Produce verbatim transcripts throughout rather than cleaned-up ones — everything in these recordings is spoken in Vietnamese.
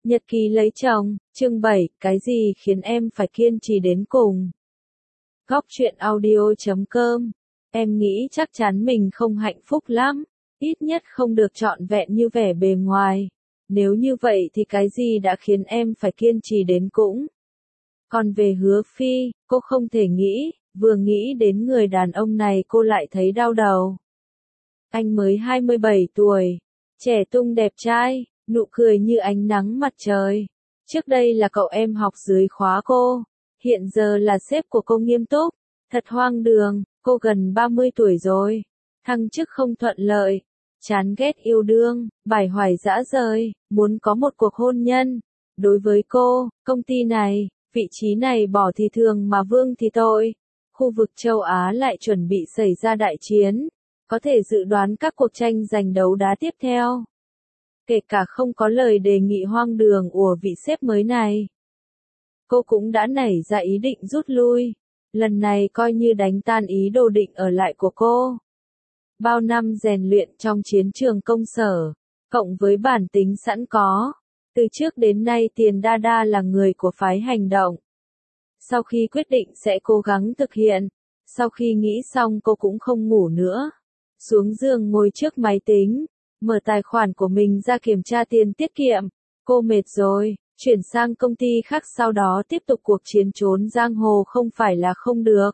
Nhật ký lấy chồng, chương bảy, cái gì khiến em phải kiên trì đến cùng? Góc truyện audio chấm com. Em nghĩ chắc chắn mình không hạnh phúc lắm, ít nhất không được trọn vẹn như vẻ bề ngoài. Nếu như vậy thì cái gì đã khiến em phải kiên trì đến cùng? Còn về Hứa Phi, cô không thể nghĩ, vừa nghĩ đến người đàn ông này cô lại thấy đau đầu. Anh mới hai mươi bảy tuổi, trẻ tung đẹp trai, nụ cười như ánh nắng mặt trời. Trước đây là cậu em học dưới khóa cô, hiện giờ là sếp của cô nghiêm túc. Thật hoang đường, cô gần ba mươi tuổi rồi, thăng chức không thuận lợi, chán ghét yêu đương, bải hoài dã rời, muốn có một cuộc hôn nhân. Đối với cô, công ty này, vị trí này bỏ thì thường mà vương thì tội. Khu vực châu Á lại chuẩn bị xảy ra đại chiến, có thể dự đoán các cuộc tranh giành đấu đá tiếp theo. Kể cả không có lời đề nghị hoang đường của vị sếp mới này, cô cũng đã nảy ra ý định rút lui. Lần này coi như đánh tan ý đồ định ở lại của cô. Bao năm rèn luyện trong chiến trường công sở, cộng với bản tính sẵn có, từ trước đến nay Tiền Đa Đa là người của phái hành động. Sau khi quyết định sẽ cố gắng thực hiện, sau khi nghĩ xong cô cũng không ngủ nữa. Xuống giường ngồi trước máy tính, mở tài khoản của mình ra kiểm tra tiền tiết kiệm. Cô mệt rồi, chuyển sang công ty khác sau đó tiếp tục cuộc chiến trốn giang hồ không phải là không được.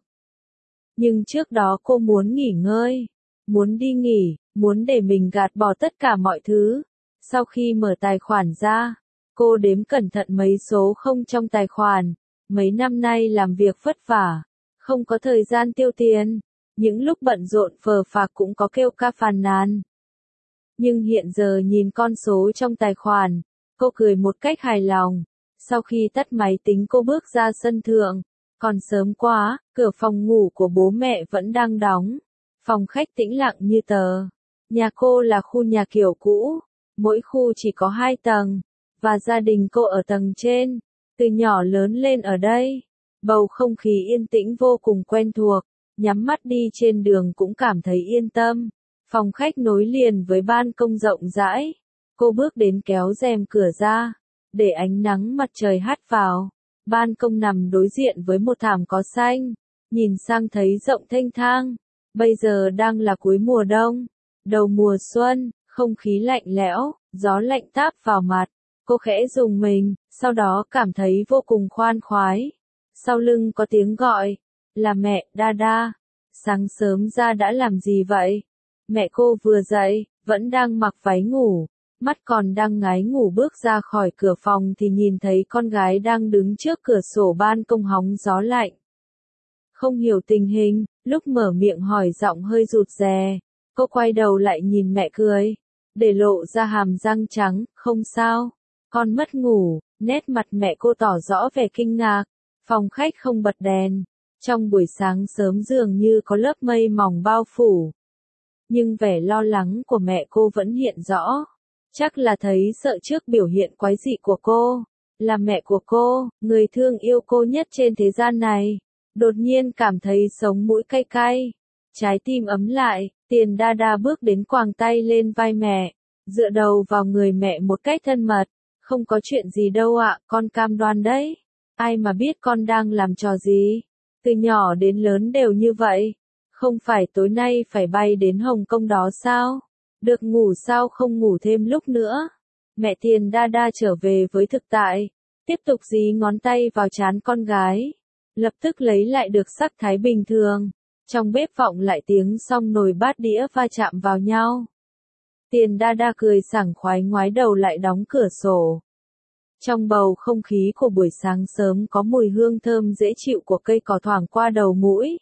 Nhưng trước đó cô muốn nghỉ ngơi, muốn đi nghỉ, muốn để mình gạt bỏ tất cả mọi thứ. Sau khi mở tài khoản ra, cô đếm cẩn thận mấy số không trong tài khoản. Mấy năm nay làm việc vất vả, không có thời gian tiêu tiền, những lúc bận rộn phờ phạc cũng có kêu ca phàn nàn. Nhưng hiện giờ nhìn con số trong tài khoản, cô cười một cách hài lòng. Sau khi tắt máy tính cô bước ra sân thượng, còn sớm quá, cửa phòng ngủ của bố mẹ vẫn đang đóng. Phòng khách tĩnh lặng như tờ. Nhà cô là khu nhà kiểu cũ, mỗi khu chỉ có hai tầng, và gia đình cô ở tầng trên. Từ nhỏ lớn lên ở đây, bầu không khí yên tĩnh vô cùng quen thuộc, nhắm mắt đi trên đường cũng cảm thấy yên tâm. Phòng khách nối liền với ban công rộng rãi, cô bước đến kéo rèm cửa ra, để ánh nắng mặt trời hắt vào. Ban công nằm đối diện với một thảm cỏ xanh, nhìn sang thấy rộng thênh thang. Bây giờ đang là cuối mùa đông, đầu mùa xuân, không khí lạnh lẽo, gió lạnh táp vào mặt. Cô khẽ rùng mình, sau đó cảm thấy vô cùng khoan khoái. Sau lưng có tiếng gọi, là mẹ. Đa Đa, sáng sớm ra đã làm gì vậy? Mẹ cô vừa dậy, vẫn đang mặc váy ngủ, mắt còn đang ngái ngủ bước ra khỏi cửa phòng thì nhìn thấy con gái đang đứng trước cửa sổ ban công hóng gió lạnh. Không hiểu tình hình, lúc mở miệng hỏi giọng hơi rụt rè, cô quay đầu lại nhìn mẹ cười, để lộ ra hàm răng trắng. Không sao, con mất ngủ. Nét mặt mẹ cô tỏ rõ vẻ kinh ngạc. Phòng khách không bật đèn, trong buổi sáng sớm dường như có lớp mây mỏng bao phủ. Nhưng vẻ lo lắng của mẹ cô vẫn hiện rõ. Chắc là thấy sợ trước biểu hiện quái dị của cô. Là mẹ của cô, người thương yêu cô nhất trên thế gian này, đột nhiên cảm thấy sống mũi cay cay. Trái tim ấm lại, Tiền Đa Đa bước đến quàng tay lên vai mẹ, dựa đầu vào người mẹ một cách thân mật. Không có chuyện gì đâu ạ, con cam đoan đấy. Ai mà biết con đang làm trò gì. Từ nhỏ đến lớn đều như vậy. Không phải tối nay phải bay đến Hồng Kông đó sao? Được ngủ sao không ngủ thêm lúc nữa? Mẹ Tiền Đa Đa trở về với thực tại, tiếp tục dí ngón tay vào trán con gái. Lập tức lấy lại được sắc thái bình thường. Trong bếp vọng lại tiếng xong nồi bát đĩa va chạm vào nhau. Tiền Đa Đa cười sảng khoái ngoái đầu lại đóng cửa sổ. Trong bầu không khí của buổi sáng sớm có mùi hương thơm dễ chịu của cây cỏ thoảng qua đầu mũi.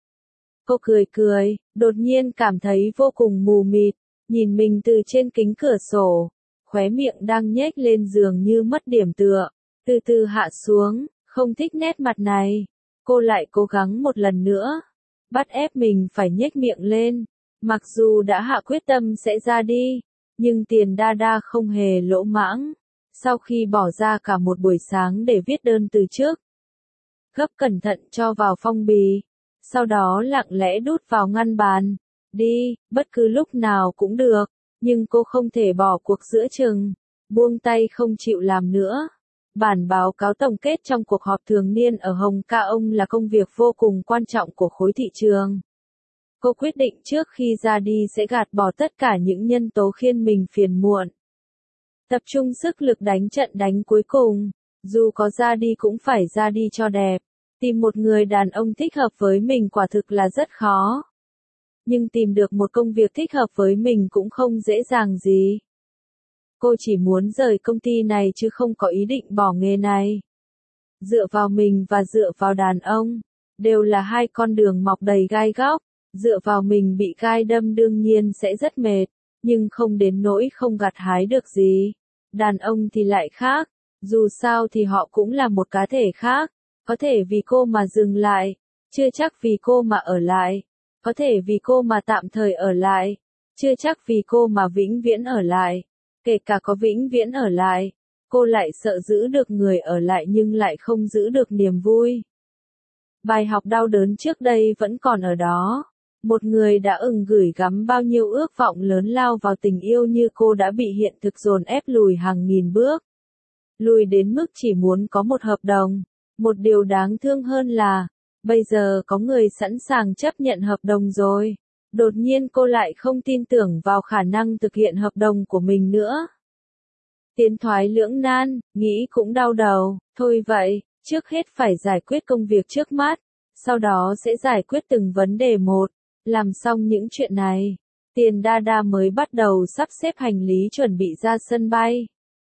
Cô cười cười, đột nhiên cảm thấy vô cùng mù mịt, nhìn mình từ trên kính cửa sổ, khóe miệng đang nhếch lên dường như mất điểm tựa, từ từ hạ xuống. Không thích nét mặt này, cô lại cố gắng một lần nữa, bắt ép mình phải nhếch miệng lên. Mặc dù đã hạ quyết tâm sẽ ra đi, nhưng Tiền Đa Đa không hề lỗ mãng. Sau khi bỏ ra cả một buổi sáng để viết đơn từ chức, gấp cẩn thận cho vào phong bì, sau đó lặng lẽ đút vào ngăn bàn. Đi, bất cứ lúc nào cũng được, nhưng cô không thể bỏ cuộc giữa chừng. buông tay không chịu làm nữa. Bản báo cáo tổng kết trong cuộc họp thường niên ở Hồng Kông là công việc vô cùng quan trọng của khối thị trường. Cô quyết định trước khi ra đi sẽ gạt bỏ tất cả những nhân tố khiến mình phiền muộn. Tập trung sức lực đánh trận đánh cuối cùng, dù có ra đi cũng phải ra đi cho đẹp. Tìm một người đàn ông thích hợp với mình quả thực là rất khó. Nhưng tìm được một công việc thích hợp với mình cũng không dễ dàng gì. Cô chỉ muốn rời công ty này chứ không có ý định bỏ nghề này. Dựa vào mình và dựa vào đàn ông, đều là hai con đường mọc đầy gai góc. Dựa vào mình bị gai đâm đương nhiên sẽ rất mệt, nhưng không đến nỗi không gặt hái được gì. Đàn ông thì lại khác, dù sao thì họ cũng là một cá thể khác. Có thể vì cô mà dừng lại, chưa chắc vì cô mà ở lại. Có thể vì cô mà tạm thời ở lại, chưa chắc vì cô mà vĩnh viễn ở lại. Kể cả có vĩnh viễn ở lại, cô lại sợ giữ được người ở lại nhưng lại không giữ được niềm vui. Bài học đau đớn trước đây vẫn còn ở đó. Một người đã ừng gửi gắm bao nhiêu ước vọng lớn lao vào tình yêu như cô đã bị hiện thực dồn ép lùi hàng nghìn bước. Lùi đến mức chỉ muốn có một hợp đồng. Một điều đáng thương hơn là, bây giờ có người sẵn sàng chấp nhận hợp đồng rồi. Đột nhiên cô lại không tin tưởng vào khả năng thực hiện hợp đồng của mình nữa. Tiến thoái lưỡng nan, nghĩ cũng đau đầu, thôi vậy, trước hết phải giải quyết công việc trước mắt, sau đó sẽ giải quyết từng vấn đề một. Làm xong những chuyện này, Tiền Đa Đa mới bắt đầu sắp xếp hành lý chuẩn bị ra sân bay.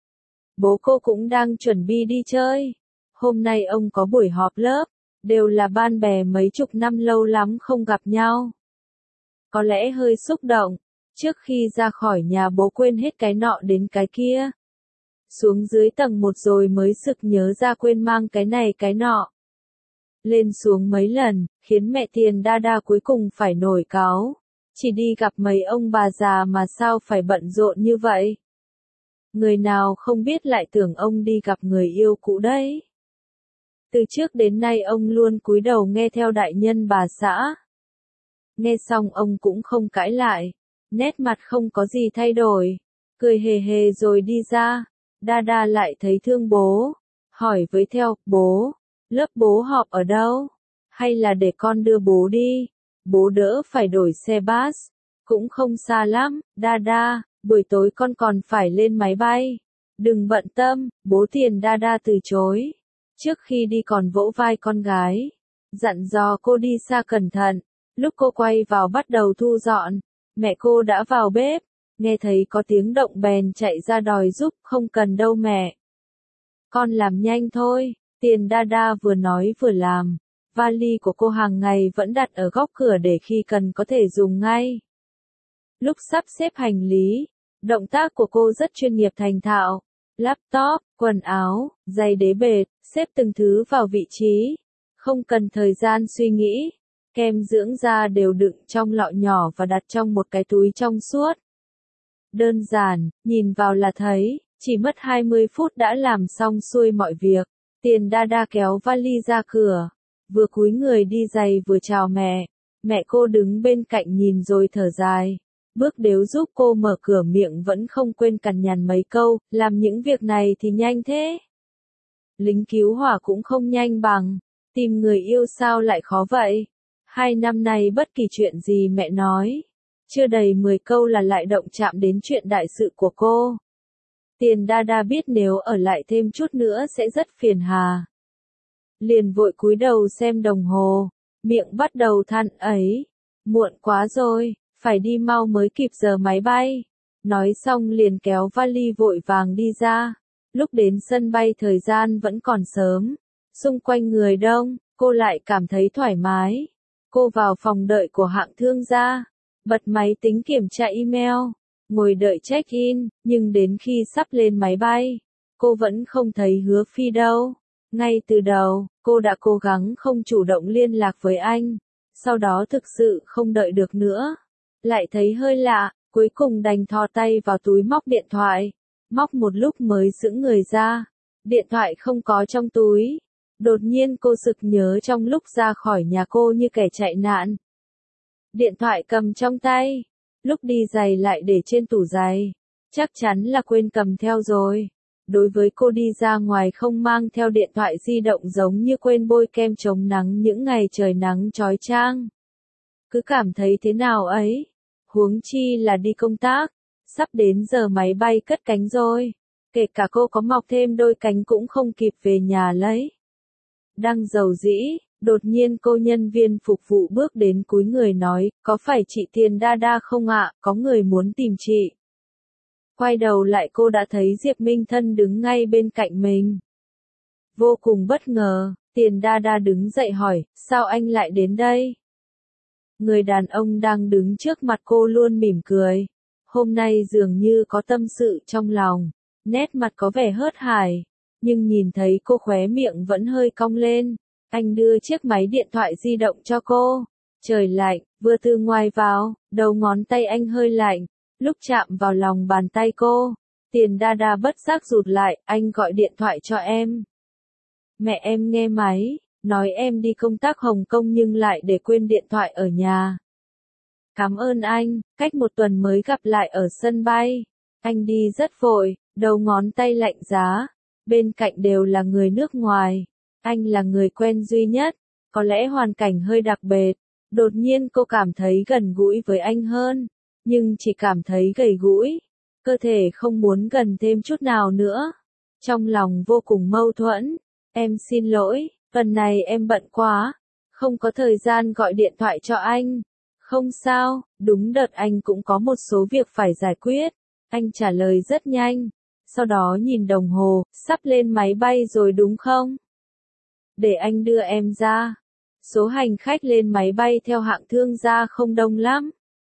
Bố cô cũng đang chuẩn bị đi chơi. Hôm nay ông có buổi họp lớp, đều là bạn bè mấy chục năm lâu lắm không gặp nhau. Có lẽ hơi xúc động, trước khi ra khỏi nhà bố quên hết cái nọ đến cái kia. Xuống dưới tầng một rồi mới sực nhớ ra quên mang cái này cái nọ. Lên xuống mấy lần, khiến mẹ Tiền Đa Đa cuối cùng phải nổi cáu. Chỉ đi gặp mấy ông bà già mà sao phải bận rộn như vậy? Người nào không biết lại tưởng ông đi gặp người yêu cũ đấy. Từ trước đến nay ông luôn cúi đầu nghe theo đại nhân bà xã. Nghe xong ông cũng không cãi lại, nét mặt không có gì thay đổi, cười hề hề rồi đi ra. Đa Đa lại thấy thương bố, hỏi với theo, bố, lớp bố họp ở đâu? Hay là để con đưa bố đi? Bố đỡ phải đổi xe bus, cũng không xa lắm. Đa Đa, buổi tối con còn phải lên máy bay. Đừng bận tâm, bố. Tiền Đa Đa từ chối. Trước khi đi còn vỗ vai con gái, dặn dò cô đi xa cẩn thận. Lúc cô quay vào bắt đầu thu dọn, mẹ cô đã vào bếp, nghe thấy có tiếng động bèn chạy ra đòi giúp. Không cần đâu mẹ, con làm nhanh thôi. Tiền Đa Đa vừa nói vừa làm. Vali của cô hàng ngày vẫn đặt ở góc cửa để khi cần có thể dùng ngay. Lúc sắp xếp hành lý, động tác của cô rất chuyên nghiệp thành thạo. Laptop, quần áo, giày đế bệt, xếp từng thứ vào vị trí. Không cần thời gian suy nghĩ. Kem dưỡng da đều đựng trong lọ nhỏ và đặt trong một cái túi trong suốt. Đơn giản, nhìn vào là thấy, chỉ mất hai mươi phút đã làm xong xuôi mọi việc. Tiền Đa Đa kéo vali ra cửa, vừa cúi người đi giày vừa chào mẹ. Mẹ cô đứng bên cạnh nhìn rồi thở dài. Bước đếu giúp cô mở cửa miệng vẫn không quên cằn nhằn mấy câu, làm những việc này thì nhanh thế. Lính cứu hỏa cũng không nhanh bằng, tìm người yêu sao lại khó vậy? Hai năm nay bất kỳ chuyện gì mẹ nói, chưa đầy mười câu là lại động chạm đến chuyện đại sự của cô. Tiền Đa Đa biết nếu ở lại thêm chút nữa sẽ rất phiền hà. Liền vội cúi đầu xem đồng hồ, miệng bắt đầu than ấy, muộn quá rồi, phải đi mau mới kịp giờ máy bay. Nói xong liền kéo vali vội vàng đi ra. Lúc đến sân bay thời gian vẫn còn sớm, xung quanh người đông, cô lại cảm thấy thoải mái. Cô vào phòng đợi của hạng thương gia, bật máy tính kiểm tra email, ngồi đợi check-in, nhưng đến khi sắp lên máy bay, cô vẫn không thấy Hứa Phi đâu. Ngay từ đầu, cô đã cố gắng không chủ động liên lạc với anh, sau đó thực sự không đợi được nữa. Lại thấy hơi lạ, cuối cùng đành thò tay vào túi móc điện thoại, móc một lúc mới sững người ra. Điện thoại không có trong túi. Đột nhiên cô sực nhớ trong lúc ra khỏi nhà cô như kẻ chạy nạn. Điện thoại cầm trong tay, lúc đi giày lại để trên tủ giày. chắc chắn là quên cầm theo rồi. Đối với cô đi ra ngoài không mang theo điện thoại di động giống như quên bôi kem chống nắng những ngày trời nắng chói chang. Cứ cảm thấy thế nào ấy, huống chi là đi công tác, sắp đến giờ máy bay cất cánh rồi, kể cả cô có mọc thêm đôi cánh cũng không kịp về nhà lấy. Đang giàu dĩ, đột nhiên cô nhân viên phục vụ bước đến cúi người nói, có phải chị Tiền Đa Đa không ạ, có người muốn tìm chị. Quay đầu lại cô đã thấy Diệp Minh Thân đứng ngay bên cạnh mình. Vô cùng bất ngờ, Tiền Đa Đa đứng dậy hỏi, sao anh lại đến đây? Người đàn ông đang đứng trước mặt cô luôn mỉm cười. Hôm nay dường như có tâm sự trong lòng, nét mặt có vẻ hớt hải, nhưng nhìn thấy cô khóe miệng vẫn hơi cong lên. Anh đưa chiếc máy điện thoại di động cho cô. Trời lạnh, vừa từ ngoài vào, đầu ngón tay anh hơi lạnh. Lúc chạm vào lòng bàn tay cô, Tiền Đa Đa bất giác rụt lại, anh gọi điện thoại cho em. Mẹ em nghe máy, nói em đi công tác Hồng Kông nhưng lại để quên điện thoại ở nhà. Cảm ơn anh, cách một tuần mới gặp lại ở sân bay. Anh đi rất vội, đầu ngón tay lạnh giá, bên cạnh đều là người nước ngoài. Anh là người quen duy nhất, có lẽ hoàn cảnh hơi đặc biệt. Đột nhiên cô cảm thấy gần gũi với anh hơn. Nhưng chỉ cảm thấy gầy gũi, cơ thể không muốn gần thêm chút nào nữa. Trong lòng vô cùng mâu thuẫn, em xin lỗi, lần này em bận quá, không có thời gian gọi điện thoại cho anh. Không sao, đúng đợt anh cũng có một số việc phải giải quyết. Anh trả lời rất nhanh, sau đó nhìn đồng hồ, sắp lên máy bay rồi đúng không? Để anh đưa em ra. Số hành khách lên máy bay theo hạng thương gia không đông lắm.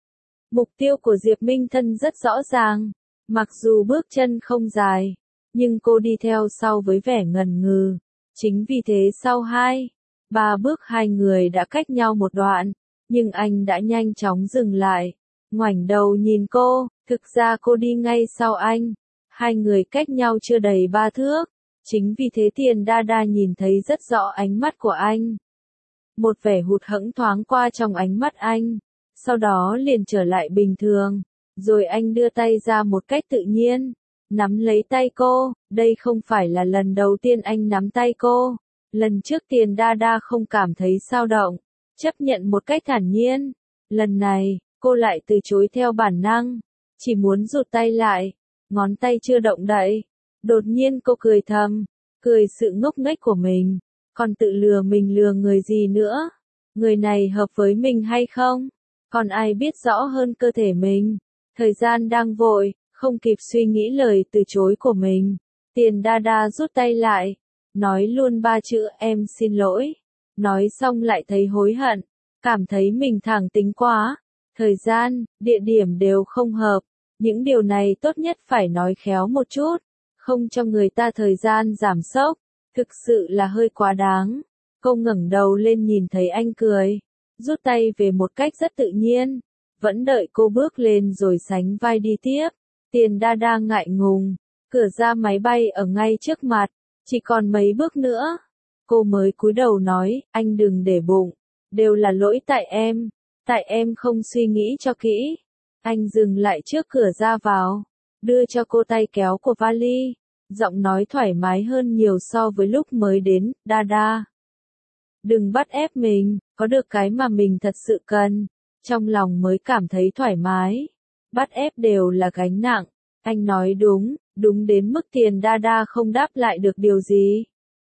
Mục tiêu của Diệp Minh Thân rất rõ ràng, mặc dù bước chân không dài, nhưng cô đi theo sau với vẻ ngần ngừ. Chính vì thế sau hai, ba bước hai người đã cách nhau một đoạn, nhưng anh đã nhanh chóng dừng lại, ngoảnh đầu nhìn cô, thực ra cô đi ngay sau anh. Hai người cách nhau chưa đầy ba thước, chính vì thế Tiền Đa Đa nhìn thấy rất rõ ánh mắt của anh. Một vẻ hụt hẫng thoáng qua trong ánh mắt anh. Sau đó liền trở lại bình thường, rồi anh đưa tay ra một cách tự nhiên, nắm lấy tay cô. Đây không phải là lần đầu tiên anh nắm tay cô, lần trước Tiền Đa Đa không cảm thấy dao động, chấp nhận một cách thản nhiên. Lần này, cô lại từ chối theo bản năng, chỉ muốn rụt tay lại, ngón tay chưa động đậy. Đột nhiên cô cười thầm, cười sự ngốc nghếch của mình, còn tự lừa mình lừa người gì nữa, người này hợp với mình hay không? Còn ai biết rõ hơn cơ thể mình. Thời gian đang vội, không kịp suy nghĩ lời từ chối của mình. Tiền Đa Đa rút tay lại, nói luôn ba chữ em xin lỗi. Nói xong lại thấy hối hận, cảm thấy mình thẳng tính quá. Thời gian, địa điểm đều không hợp. Những điều này tốt nhất phải nói khéo một chút, không cho người ta thời gian giảm sốc. Thực sự là hơi quá đáng. Cô ngẩng đầu lên nhìn thấy anh cười, rút tay về một cách rất tự nhiên, vẫn đợi cô bước lên rồi sánh vai đi tiếp. Tiền Đa Đa ngại ngùng, cửa ra máy bay ở ngay trước mặt, chỉ còn mấy bước nữa. Cô mới cúi đầu nói, anh đừng để bụng, đều là lỗi tại em, tại em không suy nghĩ cho kỹ. Anh dừng lại trước cửa ra vào, đưa cho cô tay kéo của vali, giọng nói thoải mái hơn nhiều so với lúc mới đến. Đa Đa, đừng bắt ép mình, có được cái mà mình thật sự cần, trong lòng mới cảm thấy thoải mái. Bắt ép đều là gánh nặng. Anh nói đúng, đúng đến mức Tiền Đa Đa không đáp lại được điều gì.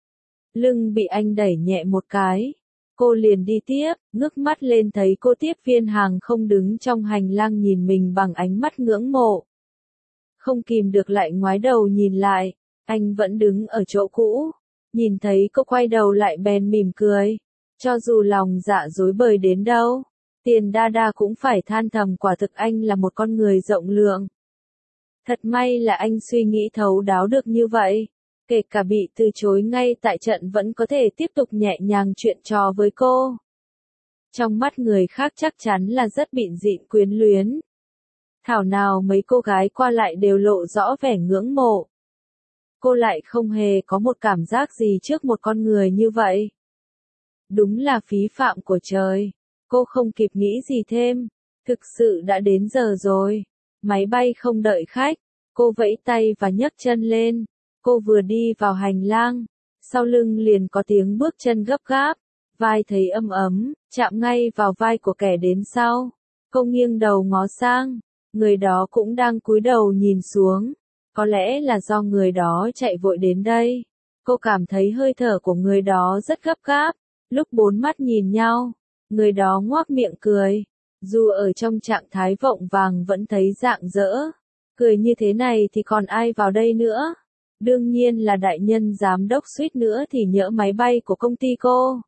Lưng bị anh đẩy nhẹ một cái, cô liền đi tiếp, ngước mắt lên thấy cô tiếp viên hàng không đứng trong hành lang nhìn mình bằng ánh mắt ngưỡng mộ. Không kìm được lại ngoái đầu nhìn lại, anh vẫn đứng ở chỗ cũ. Nhìn thấy cô quay đầu lại bèn mỉm cười. Cho dù lòng dạ dối bời đến đâu, Tiền Đa Đa cũng phải than thầm quả thực anh là một con người rộng lượng. Thật may là anh suy nghĩ thấu đáo được như vậy. Kể cả bị từ chối ngay tại trận vẫn có thể tiếp tục nhẹ nhàng chuyện trò với cô. Trong mắt người khác chắc chắn là rất bịn dịn quyến luyến. Thảo nào mấy cô gái qua lại đều lộ rõ vẻ ngưỡng mộ. Cô lại không hề có một cảm giác gì trước một con người như vậy. Đúng là phí phạm của trời. Cô không kịp nghĩ gì thêm. Thực sự đã đến giờ rồi. Máy bay không đợi khách. Cô vẫy tay và nhấc chân lên. Cô vừa đi vào hành lang, sau lưng liền có tiếng bước chân gấp gáp, vai thấy ấm ấm, chạm ngay vào vai của kẻ đến sau. Cô nghiêng đầu ngó sang, người đó cũng đang cúi đầu nhìn xuống. Có lẽ là do người đó chạy vội đến đây. Cô cảm thấy hơi thở của người đó rất gấp gáp. Lúc bốn mắt nhìn nhau, người đó ngoác miệng cười. Dù ở trong trạng thái vọng vàng vẫn thấy rạng rỡ. Cười như thế này thì còn ai vào đây nữa? Đương nhiên là đại nhân giám đốc, suýt nữa thì nhỡ máy bay của công ty cô.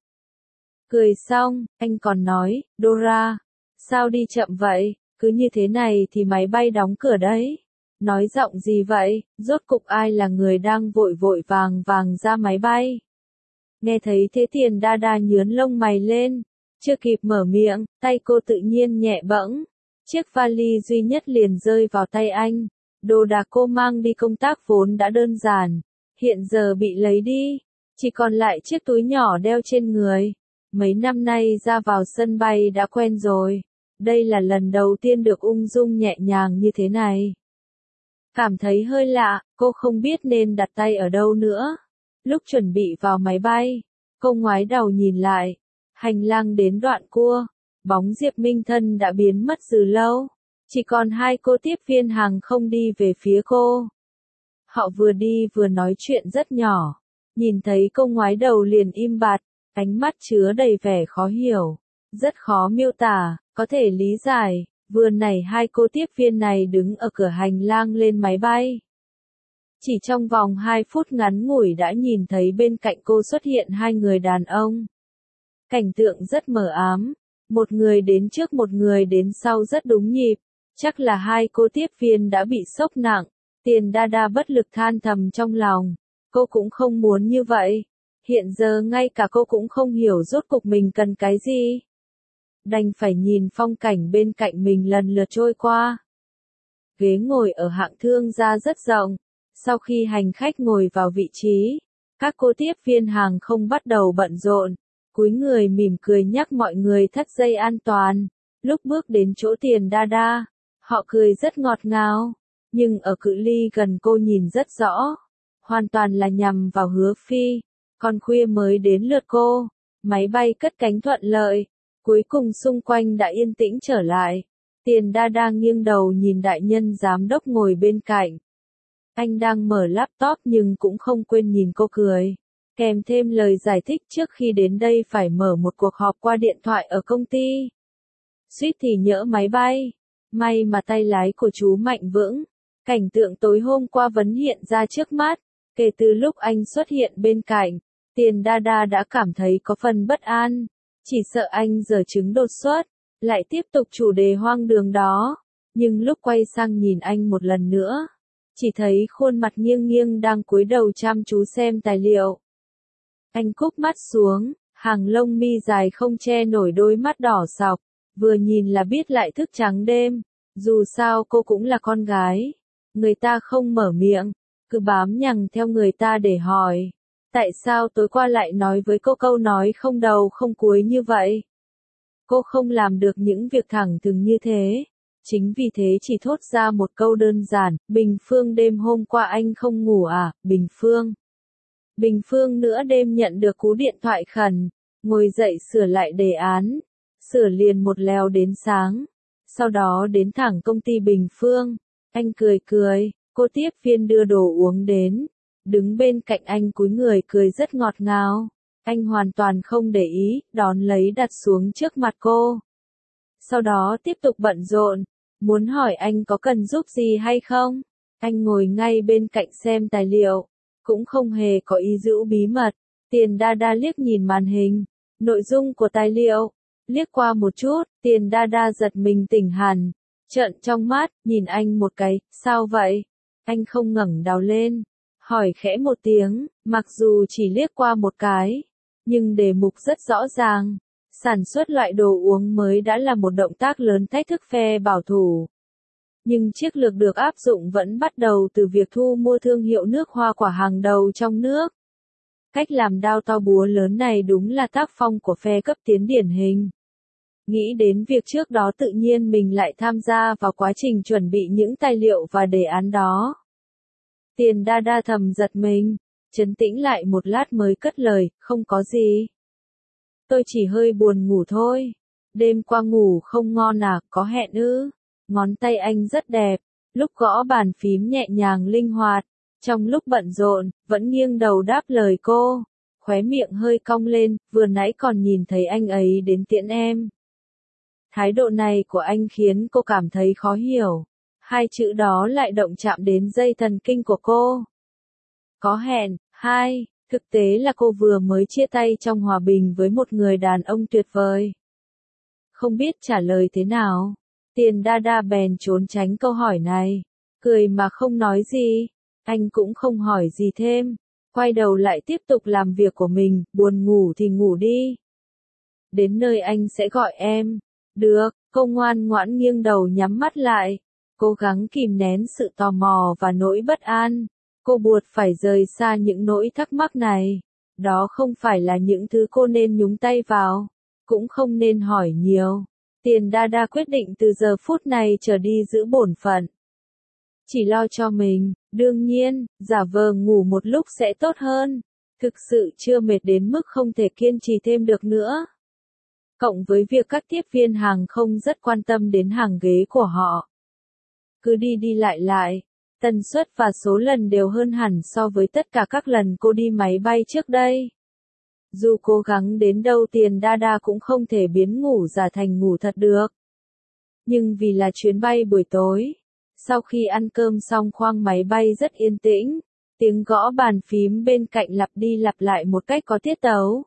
Cười xong, anh còn nói, Dora, sao đi chậm vậy? Cứ như thế này thì máy bay đóng cửa đấy. Nói giọng gì vậy? Rốt cục ai là người đang vội vội vàng vàng ra máy bay? Nghe thấy thế Tiền Đa Đa nhướn lông mày lên. Chưa kịp mở miệng, tay cô tự nhiên nhẹ bẫng. Chiếc vali duy nhất liền rơi vào tay anh. Đồ đạc cô mang đi công tác vốn đã đơn giản, hiện giờ bị lấy đi. Chỉ còn lại chiếc túi nhỏ đeo trên người. Mấy năm nay ra vào sân bay đã quen rồi. Đây là lần đầu tiên được ung dung nhẹ nhàng như thế này. Cảm thấy hơi lạ, cô không biết nên đặt tay ở đâu nữa. Lúc chuẩn bị vào máy bay, cô ngoái đầu nhìn lại. Hành lang đến đoạn cua, bóng Diệp Minh Thân đã biến mất từ lâu. Chỉ còn hai cô tiếp viên hàng không đi về phía cô. Họ vừa đi vừa nói chuyện rất nhỏ. Nhìn thấy cô ngoái đầu liền im bặt, ánh mắt chứa đầy vẻ khó hiểu. Rất khó miêu tả, có thể lý giải. Vừa nãy hai cô tiếp viên này đứng ở cửa hành lang lên máy bay. Chỉ trong vòng hai phút ngắn ngủi đã nhìn thấy bên cạnh cô xuất hiện hai người đàn ông. Cảnh tượng rất mờ ám. Một người đến trước một người đến sau rất đúng nhịp. Chắc là hai cô tiếp viên đã bị sốc nặng. Tiền Đa Đa bất lực than thầm trong lòng. Cô cũng không muốn như vậy. Hiện giờ ngay cả cô cũng không hiểu rốt cục mình cần cái gì. Đành phải nhìn phong cảnh bên cạnh mình lần lượt trôi qua. Ghế ngồi ở hạng thương gia rất rộng. Sau khi hành khách ngồi vào vị trí, các cô tiếp viên hàng không bắt đầu bận rộn. Cúi người mỉm cười nhắc mọi người thắt dây an toàn. Lúc bước đến chỗ Tiền Đa Đa, họ cười rất ngọt ngào. Nhưng ở cự ly gần cô nhìn rất rõ. Hoàn toàn là nhằm vào Hứa Phi. Còn khuya mới đến lượt cô. Máy bay cất cánh thuận lợi. Cuối cùng xung quanh đã yên tĩnh trở lại. Tiền Đa Đa nghiêng đầu nhìn đại nhân giám đốc ngồi bên cạnh. Anh đang mở laptop nhưng cũng không quên nhìn cô cười. Kèm thêm lời giải thích trước khi đến đây phải mở một cuộc họp qua điện thoại ở công ty. Suýt thì nhỡ máy bay. May mà tay lái của chú mạnh vững. Cảnh tượng tối hôm qua vẫn hiện ra trước mắt. Kể từ lúc anh xuất hiện bên cạnh, Tiền Đa Đa đã cảm thấy có phần bất an. Chỉ sợ anh giở trứng đột xuất, lại tiếp tục chủ đề hoang đường đó. Nhưng lúc quay sang nhìn anh một lần nữa, chỉ thấy khuôn mặt nghiêng nghiêng đang cúi đầu chăm chú xem tài liệu. Anh cúp mắt xuống, hàng lông mi dài không che nổi đôi mắt đỏ sọc, vừa nhìn là biết lại thức trắng đêm. Dù sao cô cũng là con gái, người ta không mở miệng, cứ bám nhằng theo người ta để hỏi. Tại sao tối qua lại nói với cô câu nói không đầu không cuối như vậy? Cô không làm được những việc thẳng thừng như thế. Chính vì thế chỉ thốt ra một câu đơn giản, Bình Phương đêm hôm qua anh không ngủ à, Bình Phương. Bình Phương nửa đêm nhận được cú điện thoại khẩn, ngồi dậy sửa lại đề án, sửa liền một lèo đến sáng. Sau đó đến thẳng công ty Bình Phương, anh cười cười, cô tiếp viên đưa đồ uống đến. Đứng bên cạnh anh cúi người cười rất ngọt ngào. Anh hoàn toàn không để ý, đón lấy đặt xuống trước mặt cô. Sau đó tiếp tục bận rộn, muốn hỏi anh có cần giúp gì hay không. Anh ngồi ngay bên cạnh xem tài liệu, cũng không hề có ý giữ bí mật. Tiền Đa Đa liếc nhìn màn hình, nội dung của tài liệu, liếc qua một chút, Tiền Đa Đa giật mình tỉnh hẳn, trợn trong mắt, nhìn anh một cái, sao vậy? Anh không ngẩng đầu lên, hỏi khẽ một tiếng, mặc dù chỉ liếc qua một cái, nhưng đề mục rất rõ ràng. Sản xuất loại đồ uống mới đã là một động tác lớn thách thức phe bảo thủ. Nhưng chiến lược được áp dụng vẫn bắt đầu từ việc thu mua thương hiệu nước hoa quả hàng đầu trong nước. Cách làm đao to búa lớn này đúng là tác phong của phe cấp tiến điển hình. Nghĩ đến việc trước đó tự nhiên mình lại tham gia vào quá trình chuẩn bị những tài liệu và đề án đó. Tiền đa đa thầm giật mình, trấn tĩnh lại một lát mới cất lời, không có gì. Tôi chỉ hơi buồn ngủ thôi. Đêm qua ngủ không ngon à, có hẹn ư? Ngón tay anh rất đẹp, lúc gõ bàn phím nhẹ nhàng linh hoạt, trong lúc bận rộn, vẫn nghiêng đầu đáp lời cô, khóe miệng hơi cong lên, vừa nãy còn nhìn thấy anh ấy đến tiễn em. Thái độ này của anh khiến cô cảm thấy khó hiểu, hai chữ đó lại động chạm đến dây thần kinh của cô. Có hẹn, hai, thực tế là cô vừa mới chia tay trong hòa bình với một người đàn ông tuyệt vời. Không biết trả lời thế nào, Tiền đa đa bèn trốn tránh câu hỏi này, cười mà không nói gì, anh cũng không hỏi gì thêm, quay đầu lại tiếp tục làm việc của mình, buồn ngủ thì ngủ đi. Đến nơi anh sẽ gọi em. Được, cô ngoan ngoãn nghiêng đầu nhắm mắt lại, cố gắng kìm nén sự tò mò và nỗi bất an. Cô buộc phải rời xa những nỗi thắc mắc này. Đó không phải là những thứ cô nên nhúng tay vào, cũng không nên hỏi nhiều. Tiền đa đa quyết định từ giờ phút này trở đi giữ bổn phận. Chỉ lo cho mình, đương nhiên, giả vờ ngủ một lúc sẽ tốt hơn. Thực sự chưa mệt đến mức không thể kiên trì thêm được nữa. Cộng với việc các tiếp viên hàng không rất quan tâm đến hàng ghế của họ. Cứ đi đi lại lại, tần suất và số lần đều hơn hẳn so với tất cả các lần cô đi máy bay trước đây. Dù cố gắng đến đâu Tiền đa đa cũng không thể biến ngủ giả thành ngủ thật được. Nhưng vì là chuyến bay buổi tối, sau khi ăn cơm xong khoang máy bay rất yên tĩnh, tiếng gõ bàn phím bên cạnh lặp đi lặp lại một cách có tiết tấu.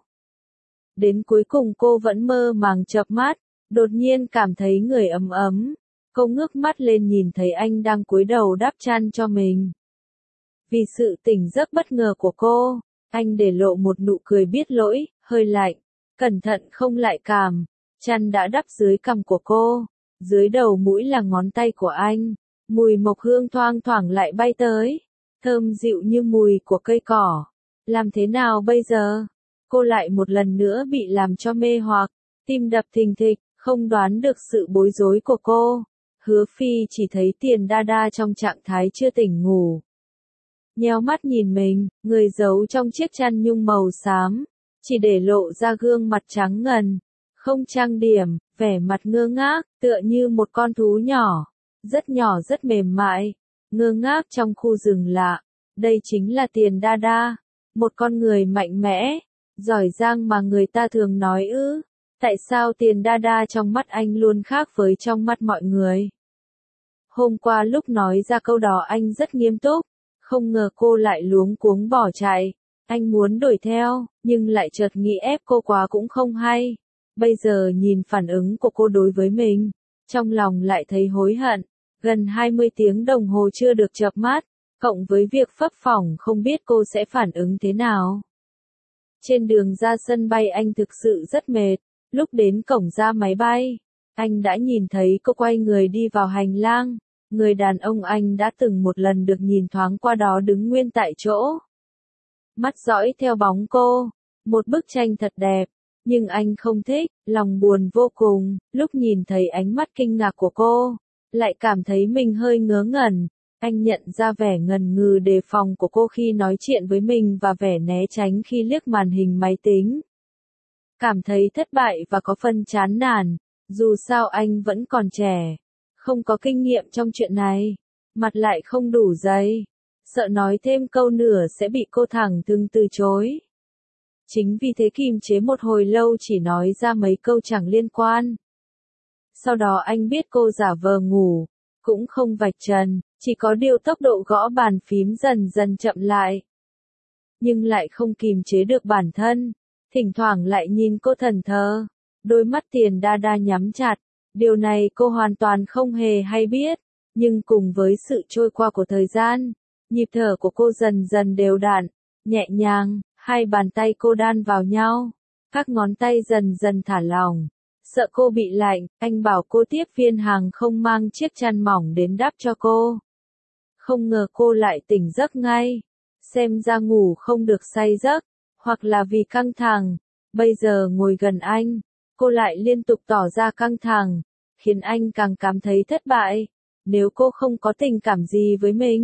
Đến cuối cùng cô vẫn mơ màng chợp mắt, đột nhiên cảm thấy người ấm ấm. Cô ngước mắt lên nhìn thấy anh đang cúi đầu đắp chăn cho mình. Vì sự tỉnh giấc bất ngờ của cô, anh để lộ một nụ cười biết lỗi, hơi lạnh, cẩn thận không lại cảm. Chăn đã đắp dưới cằm của cô, dưới đầu mũi là ngón tay của anh. Mùi mộc hương thoang thoảng lại bay tới, thơm dịu như mùi của cây cỏ. Làm thế nào bây giờ? Cô lại một lần nữa bị làm cho mê hoặc, tim đập thình thịch, không đoán được sự bối rối của cô. Hứa Phi chỉ thấy Tiền đa đa trong trạng thái chưa tỉnh ngủ. Nheo mắt nhìn mình, người giấu trong chiếc chăn nhung màu xám, chỉ để lộ ra gương mặt trắng ngần, không trang điểm, vẻ mặt ngơ ngác, tựa như một con thú nhỏ, rất nhỏ rất mềm mại, ngơ ngác trong khu rừng lạ. Đây chính là Tiền đa đa, một con người mạnh mẽ, giỏi giang mà người ta thường nói ư. Tại sao Tiền đa đa trong mắt anh luôn khác với trong mắt mọi người? Hôm qua lúc nói ra câu đó anh rất nghiêm túc, không ngờ cô lại luống cuống bỏ chạy. Anh muốn đuổi theo, nhưng lại chợt nghĩ ép cô quá cũng không hay. Bây giờ nhìn phản ứng của cô đối với mình, trong lòng lại thấy hối hận. Gần hai mươi tiếng đồng hồ chưa được chợp mắt, cộng với việc phấp phỏng không biết cô sẽ phản ứng thế nào. Trên đường ra sân bay anh thực sự rất mệt. Lúc đến cổng ra máy bay, anh đã nhìn thấy cô quay người đi vào hành lang. Người đàn ông anh đã từng một lần được nhìn thoáng qua đó đứng nguyên tại chỗ. Mắt dõi theo bóng cô, một bức tranh thật đẹp, nhưng anh không thích, lòng buồn vô cùng, lúc nhìn thấy ánh mắt kinh ngạc của cô, lại cảm thấy mình hơi ngớ ngẩn. Anh nhận ra vẻ ngần ngừ đề phòng của cô khi nói chuyện với mình và vẻ né tránh khi liếc màn hình máy tính. Cảm thấy thất bại và có phần chán nản, dù sao anh vẫn còn trẻ, không có kinh nghiệm trong chuyện này, mặt lại không đủ dày, sợ nói thêm câu nữa sẽ bị cô thẳng thừng từ chối. Chính vì thế kìm chế một hồi lâu chỉ nói ra mấy câu chẳng liên quan. Sau đó anh biết cô giả vờ ngủ, cũng không vạch trần, chỉ có điều tốc độ gõ bàn phím dần dần chậm lại. Nhưng lại không kìm chế được bản thân, thỉnh thoảng lại nhìn cô thần thờ, đôi mắt Tiền đa đa nhắm chặt, điều này cô hoàn toàn không hề hay biết, nhưng cùng với sự trôi qua của thời gian, nhịp thở của cô dần dần đều đặn, nhẹ nhàng, hai bàn tay cô đan vào nhau, các ngón tay dần dần thả lỏng. Sợ cô bị lạnh, anh bảo cô tiếp viên hàng không mang chiếc chăn mỏng đến đắp cho cô. Không ngờ cô lại tỉnh giấc ngay, xem ra ngủ không được say giấc, hoặc là vì căng thẳng. Bây giờ ngồi gần anh, cô lại liên tục tỏ ra căng thẳng, khiến anh càng cảm thấy thất bại. Nếu cô không có tình cảm gì với mình,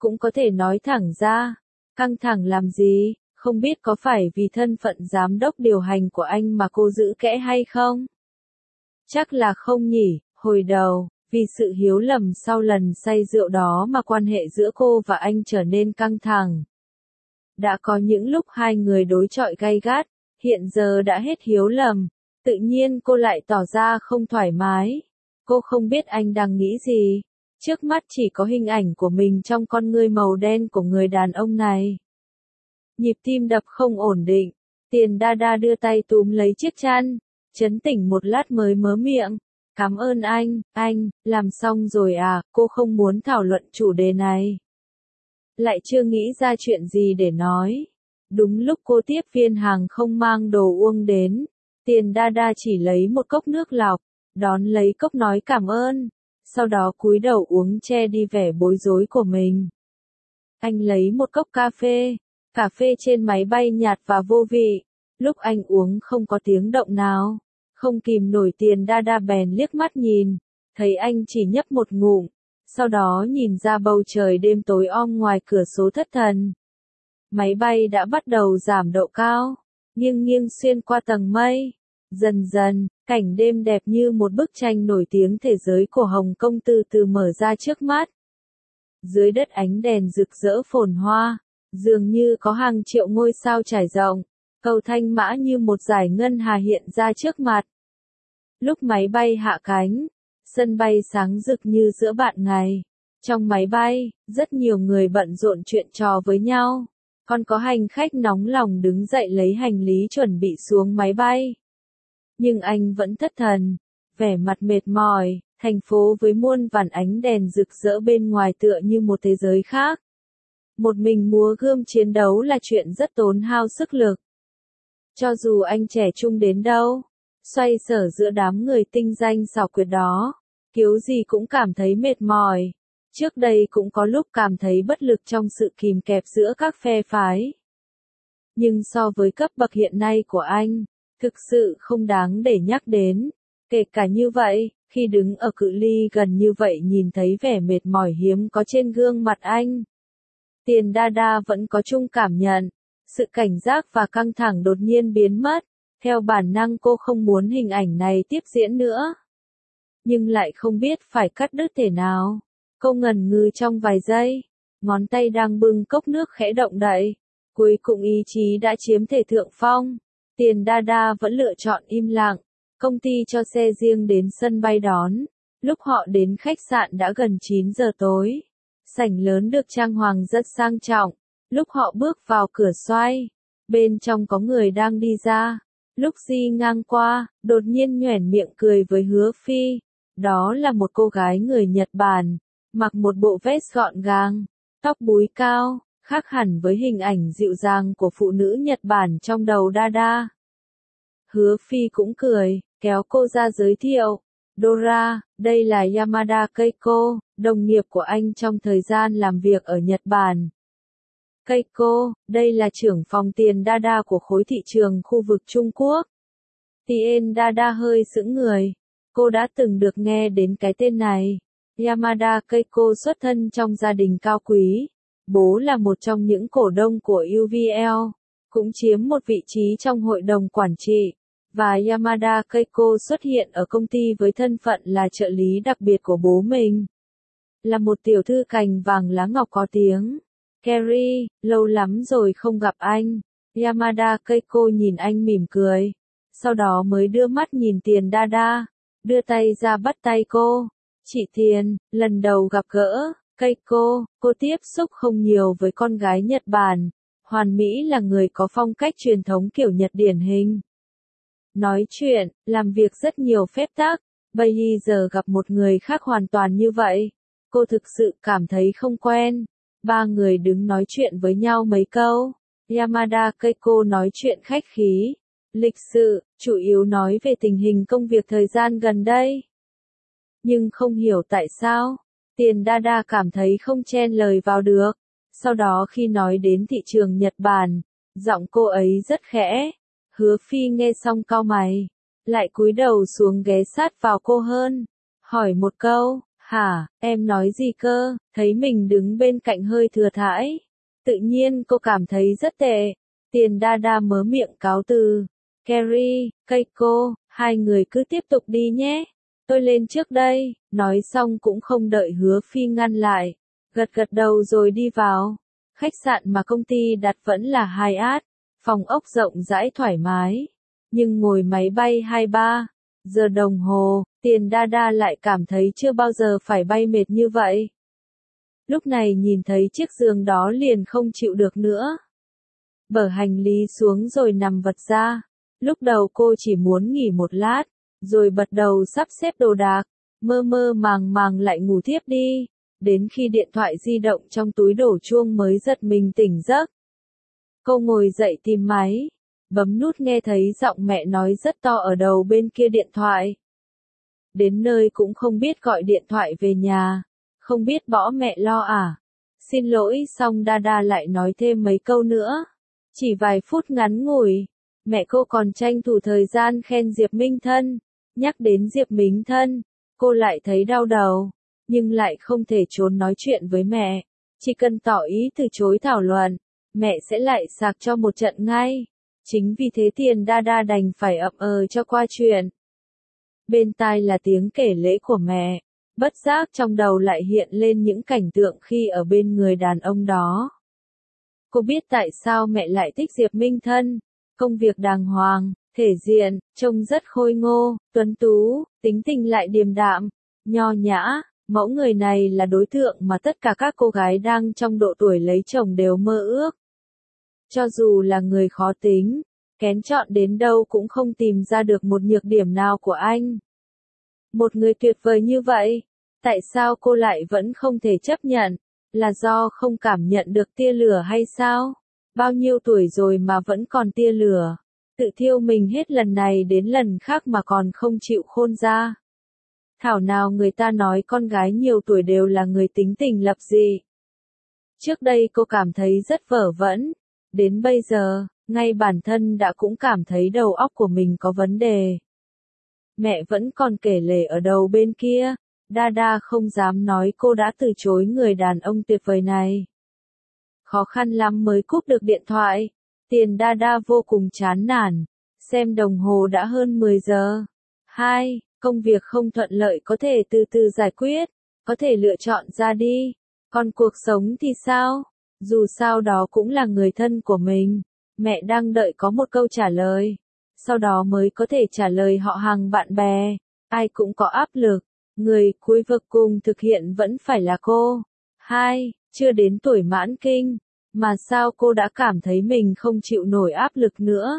cũng có thể nói thẳng ra. Căng thẳng làm gì, không biết có phải vì thân phận giám đốc điều hành của anh mà cô giữ kẽ hay không? Chắc là không nhỉ, hồi đầu, vì sự hiểu lầm sau lần say rượu đó mà quan hệ giữa cô và anh trở nên căng thẳng. Đã có những lúc hai người đối chọi gay gắt, hiện giờ đã hết hiểu lầm, tự nhiên cô lại tỏ ra không thoải mái. Cô không biết anh đang nghĩ gì. Trước mắt chỉ có hình ảnh của mình trong con ngươi màu đen của người đàn ông này. Nhịp tim đập không ổn định, Tiền Đa Đa đưa tay túm lấy chiếc chăn, trấn tĩnh một lát mới mớ miệng. Cảm ơn anh, anh, làm xong rồi à, cô không muốn thảo luận chủ đề này. Lại chưa nghĩ ra chuyện gì để nói. Đúng lúc cô tiếp viên hàng không mang đồ uống đến, Tiền Đa Đa chỉ lấy một cốc nước lọc, đón lấy cốc nói cảm ơn, sau đó cúi đầu uống che đi vẻ bối rối của mình. Anh lấy một cốc cà phê, cà phê trên máy bay nhạt và vô vị, lúc anh uống không có tiếng động nào, không kìm nổi Tiền Đa Đa bèn liếc mắt nhìn, thấy anh chỉ nhấp một ngụm, sau đó nhìn ra bầu trời đêm tối om ngoài cửa sổ thất thần. Máy bay đã bắt đầu giảm độ cao, nghiêng nghiêng xuyên qua tầng mây. Dần dần, cảnh đêm đẹp như một bức tranh nổi tiếng thế giới của Hồng Kông từ từ mở ra trước mắt. Dưới đất ánh đèn rực rỡ phồn hoa, dường như có hàng triệu ngôi sao trải rộng, cầu Thanh Mã như một dải ngân hà hiện ra trước mặt. Lúc máy bay hạ cánh, sân bay sáng rực như giữa bạn ngày. Trong máy bay, rất nhiều người bận rộn chuyện trò với nhau, còn có hành khách nóng lòng đứng dậy lấy hành lý chuẩn bị xuống máy bay. Nhưng anh vẫn thất thần, vẻ mặt mệt mỏi, thành phố với muôn vàn ánh đèn rực rỡ bên ngoài tựa như một thế giới khác. Một mình múa gươm chiến đấu là chuyện rất tốn hao sức lực. Cho dù anh trẻ trung đến đâu, xoay sở giữa đám người tinh danh xảo quyệt đó, kiểu gì cũng cảm thấy mệt mỏi. Trước đây cũng có lúc cảm thấy bất lực trong sự kìm kẹp giữa các phe phái. Nhưng so với cấp bậc hiện nay của anh, thực sự không đáng để nhắc đến. Kể cả như vậy, khi đứng ở cự ly gần như vậy nhìn thấy vẻ mệt mỏi hiếm có trên gương mặt anh. Tiền Đa Đa vẫn có chung cảm nhận. Sự cảnh giác và căng thẳng đột nhiên biến mất. Theo bản năng cô không muốn hình ảnh này tiếp diễn nữa. Nhưng lại không biết phải cắt đứt thế nào. Cô ngần ngừ trong vài giây. Ngón tay đang bưng cốc nước khẽ động đậy. Cuối cùng ý chí đã chiếm thể thượng phong. Tiền Đa Đa vẫn lựa chọn im lặng. Công ty cho xe riêng đến sân bay đón. Lúc họ đến khách sạn đã gần chín giờ tối. Sảnh lớn được trang hoàng rất sang trọng. Lúc họ bước vào cửa xoay, bên trong có người đang đi ra. Lúc đi ngang qua, đột nhiên nhoẻn miệng cười với Hứa Phi. Đó là một cô gái người Nhật Bản, mặc một bộ vest gọn gàng, tóc búi cao, khác hẳn với hình ảnh dịu dàng của phụ nữ Nhật Bản trong đầu Đa Đa. Hứa Phi cũng cười, kéo cô ra giới thiệu. Dora, đây là Yamada Keiko, đồng nghiệp của anh trong thời gian làm việc ở Nhật Bản. Keiko, đây là trưởng phòng Tiền Đa Đa của khối thị trường khu vực Trung Quốc. Tiền Đa Đa hơi sững người. Cô đã từng được nghe đến cái tên này. Yamada Keiko xuất thân trong gia đình cao quý. Bố là một trong những cổ đông của u vê lờ, cũng chiếm một vị trí trong hội đồng quản trị. Và Yamada Keiko xuất hiện ở công ty với thân phận là trợ lý đặc biệt của bố mình. Là một tiểu thư cành vàng lá ngọc có tiếng. Kerry, lâu lắm rồi không gặp anh. Yamada Keiko nhìn anh mỉm cười. Sau đó mới đưa mắt nhìn Tiền Đa Đa. Đưa tay ra bắt tay cô. Chị Tiền, lần đầu gặp gỡ. Keiko, cô tiếp xúc không nhiều với con gái Nhật Bản. Hoàn Mỹ là người có phong cách truyền thống kiểu Nhật điển hình. Nói chuyện, làm việc rất nhiều phép tắc. Bây giờ gặp một người khác hoàn toàn như vậy. Cô thực sự cảm thấy không quen. Ba người đứng nói chuyện với nhau mấy câu. Yamada Keiko nói chuyện khách khí, lịch sự, chủ yếu nói về tình hình công việc thời gian gần đây. Nhưng không hiểu tại sao, Tiền Đa Đa cảm thấy không chen lời vào được. Sau đó khi nói đến thị trường Nhật Bản, giọng cô ấy rất khẽ. Hứa Phi nghe xong cau mày, lại cúi đầu xuống ghé sát vào cô hơn. Hỏi một câu, Hả, em nói gì cơ? Thấy mình đứng bên cạnh hơi thừa thãi. Tự nhiên cô cảm thấy rất tệ. Tiền đa đa mớ miệng cáo từ. Carrie, Keiko, hai người cứ tiếp tục đi nhé. Tôi lên trước đây. Nói xong cũng không đợi Hứa Phi ngăn lại. Gật gật đầu rồi đi vào. Khách sạn mà công ty đặt vẫn là Hyatt. Phòng ốc rộng rãi thoải mái. Nhưng ngồi máy bay hai ba giờ đồng hồ, Tiền đa đa lại cảm thấy chưa bao giờ phải bay mệt như vậy. Lúc này nhìn thấy chiếc giường đó liền không chịu được nữa. Bở hành lý xuống rồi nằm vật ra. Lúc đầu cô chỉ muốn nghỉ một lát, rồi bật đầu sắp xếp đồ đạc, mơ mơ màng màng lại ngủ thiếp đi. Đến khi điện thoại di động trong túi đổ chuông mới giật mình tỉnh giấc. Cô ngồi dậy tìm máy, bấm nút nghe thấy giọng mẹ nói rất to ở đầu bên kia điện thoại. Đến nơi cũng không biết gọi điện thoại về nhà, không biết bỏ mẹ lo à. Xin lỗi xong đa đa lại nói thêm mấy câu nữa. Chỉ vài phút ngắn ngủi, mẹ cô còn tranh thủ thời gian khen Diệp Minh Thân. Nhắc đến Diệp Minh Thân, cô lại thấy đau đầu, nhưng lại không thể trốn nói chuyện với mẹ. Chỉ cần tỏ ý từ chối thảo luận, mẹ sẽ lại sạc cho một trận ngay. Chính vì thế Tiền đa đa đành phải ậm ờ cho qua chuyện. Bên tai là tiếng kể lễ của mẹ, bất giác trong đầu lại hiện lên những cảnh tượng khi ở bên người đàn ông đó. Cô biết tại sao mẹ lại thích Diệp Minh Thân, công việc đàng hoàng, thể diện, trông rất khôi ngô, tuấn tú, tính tình lại điềm đạm, nho nhã, mẫu người này là đối tượng mà tất cả các cô gái đang trong độ tuổi lấy chồng đều mơ ước. Cho dù là người khó tính, kén chọn đến đâu cũng không tìm ra được một nhược điểm nào của anh. Một người tuyệt vời như vậy, tại sao cô lại vẫn không thể chấp nhận? Là do không cảm nhận được tia lửa hay sao? Bao nhiêu tuổi rồi mà vẫn còn tia lửa? Tự thiêu mình hết lần này đến lần khác mà còn không chịu khôn ra. Thảo nào người ta nói con gái nhiều tuổi đều là người tính tình lập dị. Trước đây cô cảm thấy rất vớ vẩn. Đến bây giờ, ngay bản thân đã cũng cảm thấy đầu óc của mình có vấn đề. Mẹ vẫn còn kể lể ở đầu bên kia, đa đa không dám nói cô đã từ chối người đàn ông tuyệt vời này. Khó khăn lắm mới cúp được điện thoại, Tiền đa đa vô cùng chán nản, xem đồng hồ đã hơn mười giờ. Hai, công việc không thuận lợi có thể từ từ giải quyết, có thể lựa chọn ra đi, còn cuộc sống thì sao? Dù sao đó cũng là người thân của mình, mẹ đang đợi có một câu trả lời, sau đó mới có thể trả lời họ hàng bạn bè, ai cũng có áp lực, người cuối vực cùng thực hiện vẫn phải là cô. Hai, chưa đến tuổi mãn kinh, mà sao cô đã cảm thấy mình không chịu nổi áp lực nữa.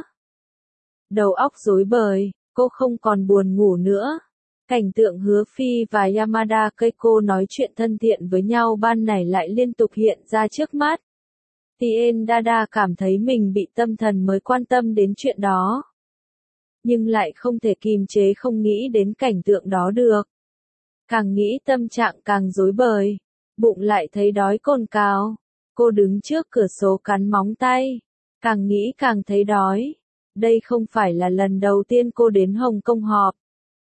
Đầu óc rối bời, cô không còn buồn ngủ nữa. Cảnh tượng Hứa Phi và Yamada Keiko nói chuyện thân thiện với nhau ban nãy lại liên tục hiện ra trước mắt. Tiền đa đa cảm thấy mình bị tâm thần mới quan tâm đến chuyện đó. Nhưng lại không thể kìm chế không nghĩ đến cảnh tượng đó được. Càng nghĩ tâm trạng càng rối bời, bụng lại thấy đói cồn cào. Cô đứng trước cửa sổ cắn móng tay, càng nghĩ càng thấy đói. Đây không phải là lần đầu tiên cô đến Hồng Kông họp.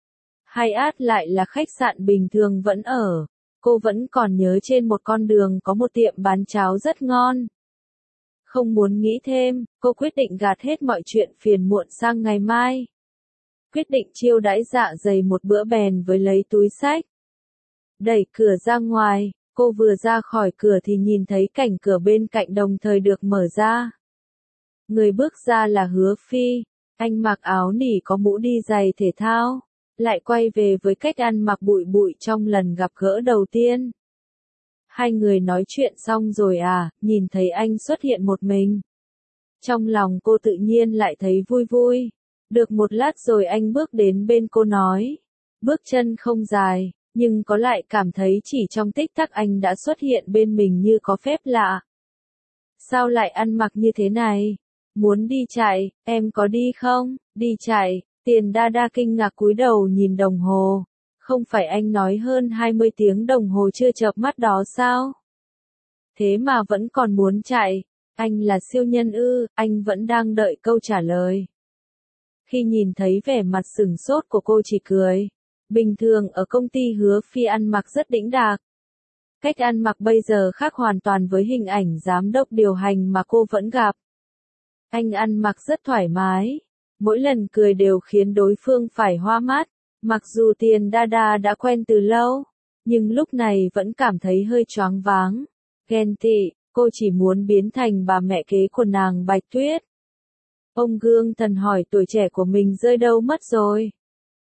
Hyatt lại là khách sạn bình thường vẫn ở. Cô vẫn còn nhớ trên một con đường có một tiệm bán cháo rất ngon. Không muốn nghĩ thêm, cô quyết định gạt hết mọi chuyện phiền muộn sang ngày mai. Quyết định chiêu đãi dạ dày một bữa bèn với lấy túi xách. Đẩy cửa ra ngoài, cô vừa ra khỏi cửa thì nhìn thấy cảnh cửa bên cạnh đồng thời được mở ra. Người bước ra là Hứa Phi, anh mặc áo nỉ có mũ đi giày thể thao, lại quay về với cách ăn mặc bụi bụi trong lần gặp gỡ đầu tiên. Hai người nói chuyện xong rồi à, nhìn thấy anh xuất hiện một mình. Trong lòng cô tự nhiên lại thấy vui vui. Được một lát rồi anh bước đến bên cô nói. Bước chân không dài, nhưng có lại cảm thấy chỉ trong tích tắc anh đã xuất hiện bên mình như có phép lạ. Sao lại ăn mặc như thế này? Muốn đi chạy, em có đi không? Đi chạy, Tiền đa đa kinh ngạc cúi đầu nhìn đồng hồ. Không phải anh nói hơn hai mươi tiếng đồng hồ chưa chợp mắt đó sao? Thế mà vẫn còn muốn chạy, anh là siêu nhân ư, anh vẫn đang đợi câu trả lời. Khi nhìn thấy vẻ mặt sửng sốt của cô chỉ cười. Bình thường ở công ty Hứa Phi ăn mặc rất đĩnh đạc. Cách ăn mặc bây giờ khác hoàn toàn với hình ảnh giám đốc điều hành mà cô vẫn gặp. Anh ăn mặc rất thoải mái, mỗi lần cười đều khiến đối phương phải hoa mắt. Mặc dù Tiền Đa Đa đã quen từ lâu, nhưng lúc này vẫn cảm thấy hơi choáng váng, ghen tị, cô chỉ muốn biến thành bà mẹ kế của nàng Bạch Tuyết. Ông Gương Thần hỏi tuổi trẻ của mình rơi đâu mất rồi.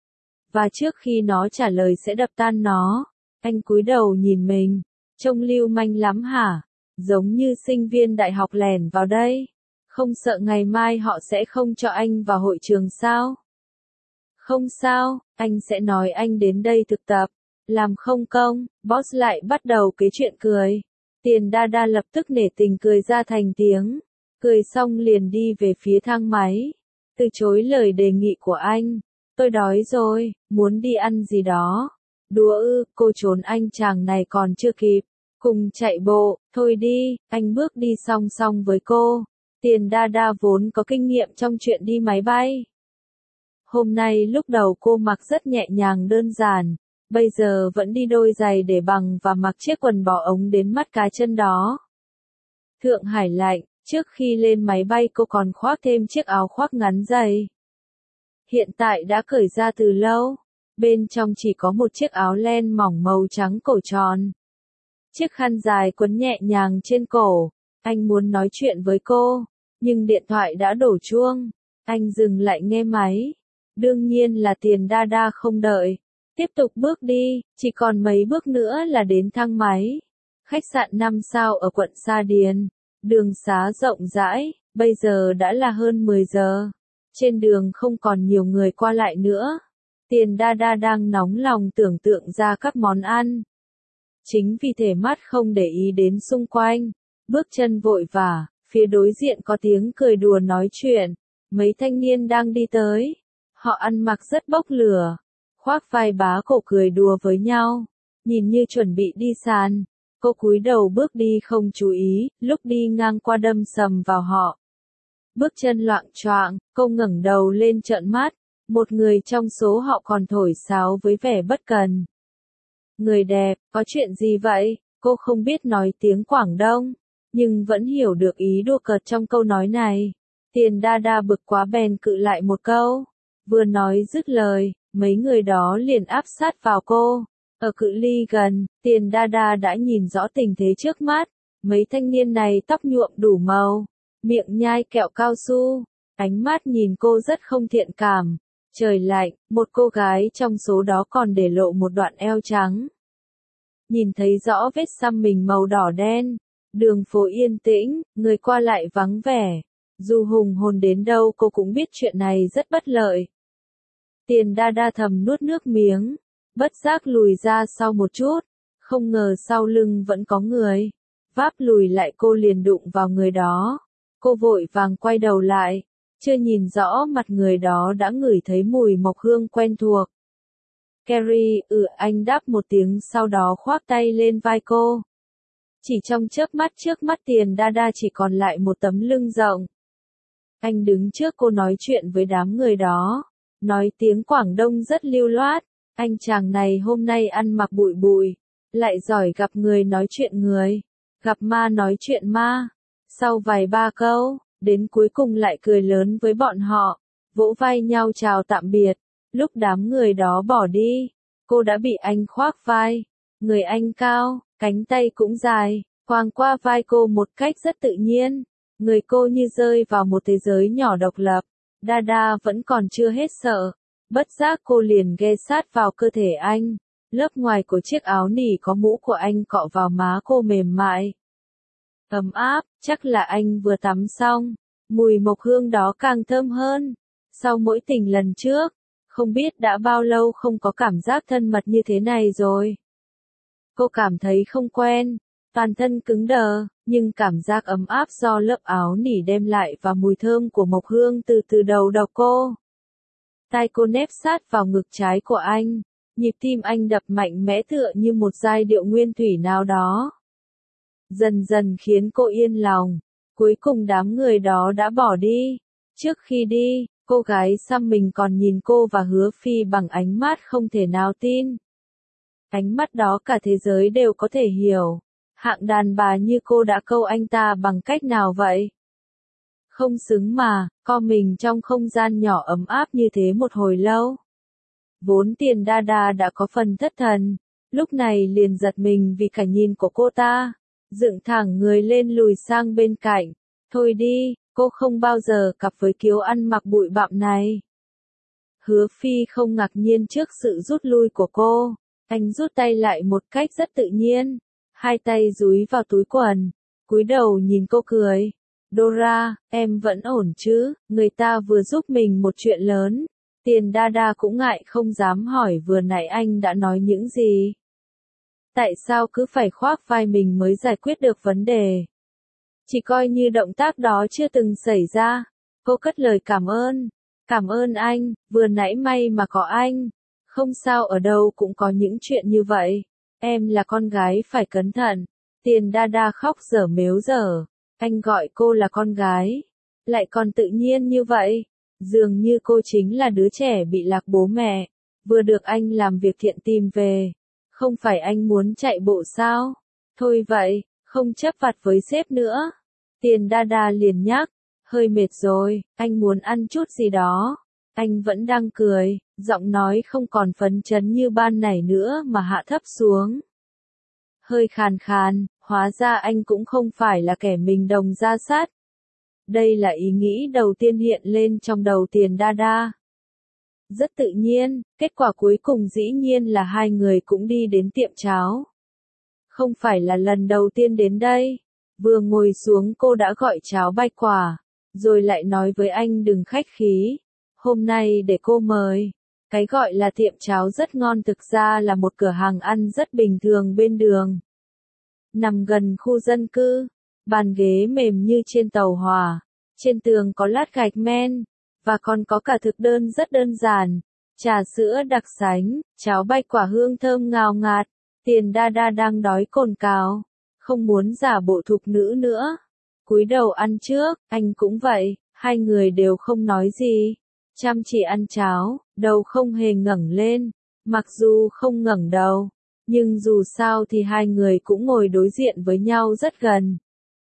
Và trước khi nó trả lời sẽ đập tan nó, anh cúi đầu nhìn mình, trông lưu manh lắm hả? Giống như sinh viên đại học lẻn vào đây. Không sợ ngày mai họ sẽ không cho anh vào hội trường sao? Không sao, anh sẽ nói anh đến đây thực tập, làm không công. Boss lại bắt đầu cái chuyện cười. Tiền Đa Đa lập tức nể tình cười ra thành tiếng. Cười xong liền đi về phía thang máy, từ chối lời đề nghị của anh. Tôi đói rồi, muốn đi ăn gì đó. Đùa ư, cô trốn anh chàng này còn chưa kịp. Cùng chạy bộ, thôi đi, anh bước đi song song với cô. Tiền Đa Đa vốn có kinh nghiệm trong chuyện đi máy bay. Hôm nay lúc đầu cô mặc rất nhẹ nhàng đơn giản, bây giờ vẫn đi đôi giày để bằng và mặc chiếc quần bò ống đến mắt cá chân đó. Thượng Hải lạnh, trước khi lên máy bay cô còn khoác thêm chiếc áo khoác ngắn dày. Hiện tại đã cởi ra từ lâu, bên trong chỉ có một chiếc áo len mỏng màu trắng cổ tròn. Chiếc khăn dài quấn nhẹ nhàng trên cổ, anh muốn nói chuyện với cô, nhưng điện thoại đã đổ chuông, anh dừng lại nghe máy. Đương nhiên là Tiền Đa Đa không đợi, tiếp tục bước đi, chỉ còn mấy bước nữa là đến thang máy. Khách sạn năm sao ở quận Sa Điền, đường xá rộng rãi, bây giờ đã là hơn mười giờ. Trên đường không còn nhiều người qua lại nữa. Tiền Đa Đa đang nóng lòng tưởng tượng ra các món ăn. Chính vì thể mắt không để ý đến xung quanh, bước chân vội vã, phía đối diện có tiếng cười đùa nói chuyện. Mấy thanh niên đang đi tới. Họ ăn mặc rất bốc lửa, khoác vai bá cổ cười đùa với nhau, nhìn như chuẩn bị đi sàn. Cô cúi đầu bước đi không chú ý, lúc đi ngang qua đâm sầm vào họ. Bước chân loạng choạng, cô ngẩng đầu lên trợn mắt, một người trong số họ còn thổi sáo với vẻ bất cần. Người đẹp, có chuyện gì vậy? Cô không biết nói tiếng Quảng Đông, nhưng vẫn hiểu được ý đùa cợt trong câu nói này. Tiền Đa Đa bực quá bèn cự lại một câu. Vừa nói dứt lời, mấy người đó liền áp sát vào cô. Ở cự ly gần, Tiền Đa Đa đã nhìn rõ tình thế trước mắt. Mấy thanh niên này tóc nhuộm đủ màu, miệng nhai kẹo cao su, ánh mắt nhìn cô rất không thiện cảm. Trời lạnh, một cô gái trong số đó còn để lộ một đoạn eo trắng. Nhìn thấy rõ vết xăm mình màu đỏ đen, đường phố yên tĩnh, người qua lại vắng vẻ. Dù hùng hồn đến đâu cô cũng biết chuyện này rất bất lợi. Tiền Đa Đa thầm nuốt nước miếng, bất giác lùi ra sau một chút, không ngờ sau lưng vẫn có người. Váp lùi lại cô liền đụng vào người đó. Cô vội vàng quay đầu lại, chưa nhìn rõ mặt người đó đã ngửi thấy mùi mộc hương quen thuộc. Carrie, ừ anh đáp một tiếng sau đó khoác tay lên vai cô. Chỉ trong chớp mắt trước mắt Tiền Đa Đa chỉ còn lại một tấm lưng rộng. Anh đứng trước cô nói chuyện với đám người đó, nói tiếng Quảng Đông rất lưu loát. Anh chàng này hôm nay ăn mặc bụi bụi, lại giỏi gặp người nói chuyện người, gặp ma nói chuyện ma. Sau vài ba câu, đến cuối cùng lại cười lớn với bọn họ, vỗ vai nhau chào tạm biệt. Lúc đám người đó bỏ đi, cô đã bị anh khoác vai. Người anh cao, cánh tay cũng dài, quàng qua vai cô một cách rất tự nhiên. Người cô như rơi vào một thế giới nhỏ độc lập. Đa Đa vẫn còn chưa hết sợ. Bất giác cô liền ghé sát vào cơ thể anh. Lớp ngoài của chiếc áo nỉ có mũ của anh cọ vào má cô mềm mại. Ấm áp, chắc là anh vừa tắm xong. Mùi mộc hương đó càng thơm hơn. Sau mỗi tình lần trước, không biết đã bao lâu không có cảm giác thân mật như thế này rồi. Cô cảm thấy không quen, toàn thân cứng đờ, nhưng cảm giác ấm áp do lớp áo nỉ đem lại và mùi thơm của mộc hương từ từ đầu đầu cô. Tai cô nép sát vào ngực trái của anh, nhịp tim anh đập mạnh mẽ tựa như một giai điệu nguyên thủy nào đó. Dần dần khiến cô yên lòng, cuối cùng đám người đó đã bỏ đi. Trước khi đi, Cô gái xăm mình còn nhìn cô và Hứa Phi bằng ánh mắt không thể nào tin. Ánh mắt đó cả thế giới đều có thể hiểu. Hạng đàn bà như cô đã câu anh ta bằng cách nào vậy? Không xứng mà, co mình trong không gian nhỏ ấm áp như thế một hồi lâu. Vốn Tiền Đa Đa đã có phần thất thần, lúc này liền giật mình vì cả nhìn của cô ta, dựng thẳng người lên lùi sang bên cạnh. Thôi đi, cô không bao giờ cặp với kiểu ăn mặc bụi bặm này. Hứa Phi không ngạc nhiên trước sự rút lui của cô, anh rút tay lại một cách rất tự nhiên, hai tay dúi vào túi quần, cúi đầu nhìn cô cười. Dora, em vẫn ổn chứ, người ta vừa giúp mình một chuyện lớn. Tiền Đa Đa cũng ngại không dám hỏi vừa nãy anh đã nói những gì. Tại sao cứ phải khoác vai mình mới giải quyết được vấn đề? Chỉ coi như động tác đó chưa từng xảy ra. Cô cất lời cảm ơn. Cảm ơn anh, vừa nãy may mà có anh. Không sao, ở đâu cũng có những chuyện như vậy. Em là con gái phải cẩn thận. Tiền Đa Đa khóc dở mếu dở. Anh gọi cô là con gái. Lại còn tự nhiên như vậy. Dường như cô chính là đứa trẻ bị lạc bố mẹ. Vừa được anh làm việc thiện tìm về. Không phải anh muốn chạy bộ sao? Thôi vậy, không chấp vặt với sếp nữa. Tiền Đa Đa liền nhắc. Hơi mệt rồi, anh muốn ăn chút gì đó. Anh vẫn đang cười, giọng nói không còn phấn chấn như ban nãy nữa mà hạ thấp xuống. Hơi khàn khàn, hóa ra anh cũng không phải là kẻ mình đồng ra sát. Đây là ý nghĩ đầu tiên hiện lên trong đầu Tiền Đa Đa. Rất tự nhiên, kết quả cuối cùng dĩ nhiên là hai người cũng đi đến tiệm cháo. Không phải là lần đầu tiên đến đây. Vừa ngồi xuống cô đã gọi cháo bạch quả, rồi lại nói với anh đừng khách khí. Hôm nay để cô mời. Cái gọi là tiệm cháo rất ngon thực ra là một cửa hàng ăn rất bình thường bên đường. Nằm gần khu dân cư, bàn ghế mềm như trên tàu hỏa, trên tường có lát gạch men, và còn có cả thực đơn rất đơn giản, trà sữa đặc sánh, cháo bạch quả hương thơm ngào ngạt. Tiền Đa Đa đang đói cồn cào, không muốn giả bộ thục nữ nữa. Cúi đầu ăn trước, anh cũng vậy, hai người đều không nói gì. Chăm chỉ ăn cháo, đầu không hề ngẩng lên, mặc dù không ngẩng đầu, nhưng dù sao thì hai người cũng ngồi đối diện với nhau rất gần.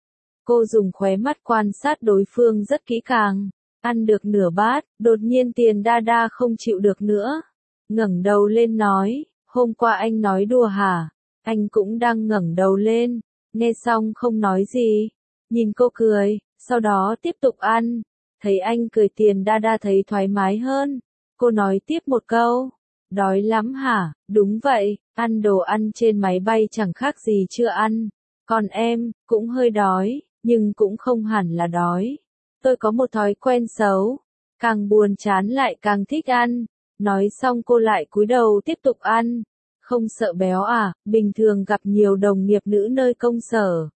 Cô dùng khóe mắt quan sát đối phương rất kỹ càng, ăn được nửa bát, đột nhiên Tiền Đa Đa không chịu được nữa. Ngẩng đầu lên nói, hôm qua anh nói đùa hả? Anh cũng đang ngẩng đầu lên, nghe xong không nói gì, nhìn cô cười, sau đó tiếp tục ăn. Thấy anh cười Tiền Đa Đa thấy thoải mái hơn. Cô nói tiếp một câu. Đói lắm hả? Đúng vậy, ăn đồ ăn trên máy bay chẳng khác gì chưa ăn. Còn em, cũng hơi đói, nhưng cũng không hẳn là đói. Tôi có một thói quen xấu. Càng buồn chán lại càng thích ăn. Nói xong cô lại cúi đầu tiếp tục ăn. Không sợ béo à? Bình thường gặp nhiều đồng nghiệp nữ nơi công sở.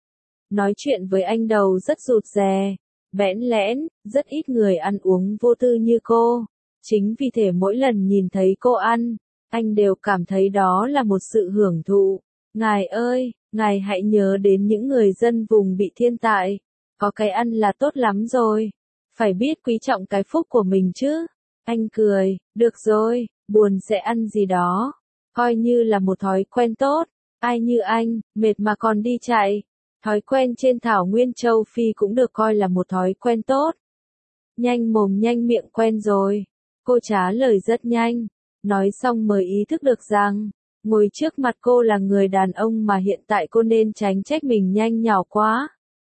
Nói chuyện với anh đầu rất rụt rè. Bẽn lẽn, rất ít người ăn uống vô tư như cô. Chính vì thế mỗi lần nhìn thấy cô ăn, anh đều cảm thấy đó là một sự hưởng thụ. Ngài ơi, ngài hãy nhớ đến những người dân vùng bị thiên tai. Có cái ăn là tốt lắm rồi. Phải biết quý trọng cái phúc của mình chứ. Anh cười, được rồi, buồn sẽ ăn gì đó. Coi như là một thói quen tốt. Ai như anh, mệt mà còn đi chạy. Thói quen trên thảo nguyên châu Phi cũng được coi là một thói quen tốt. Nhanh mồm nhanh miệng quen rồi. Cô trả lời rất nhanh. Nói xong mới ý thức được rằng, ngồi trước mặt cô là người đàn ông mà hiện tại cô nên tránh trách mình nhanh nhảu quá.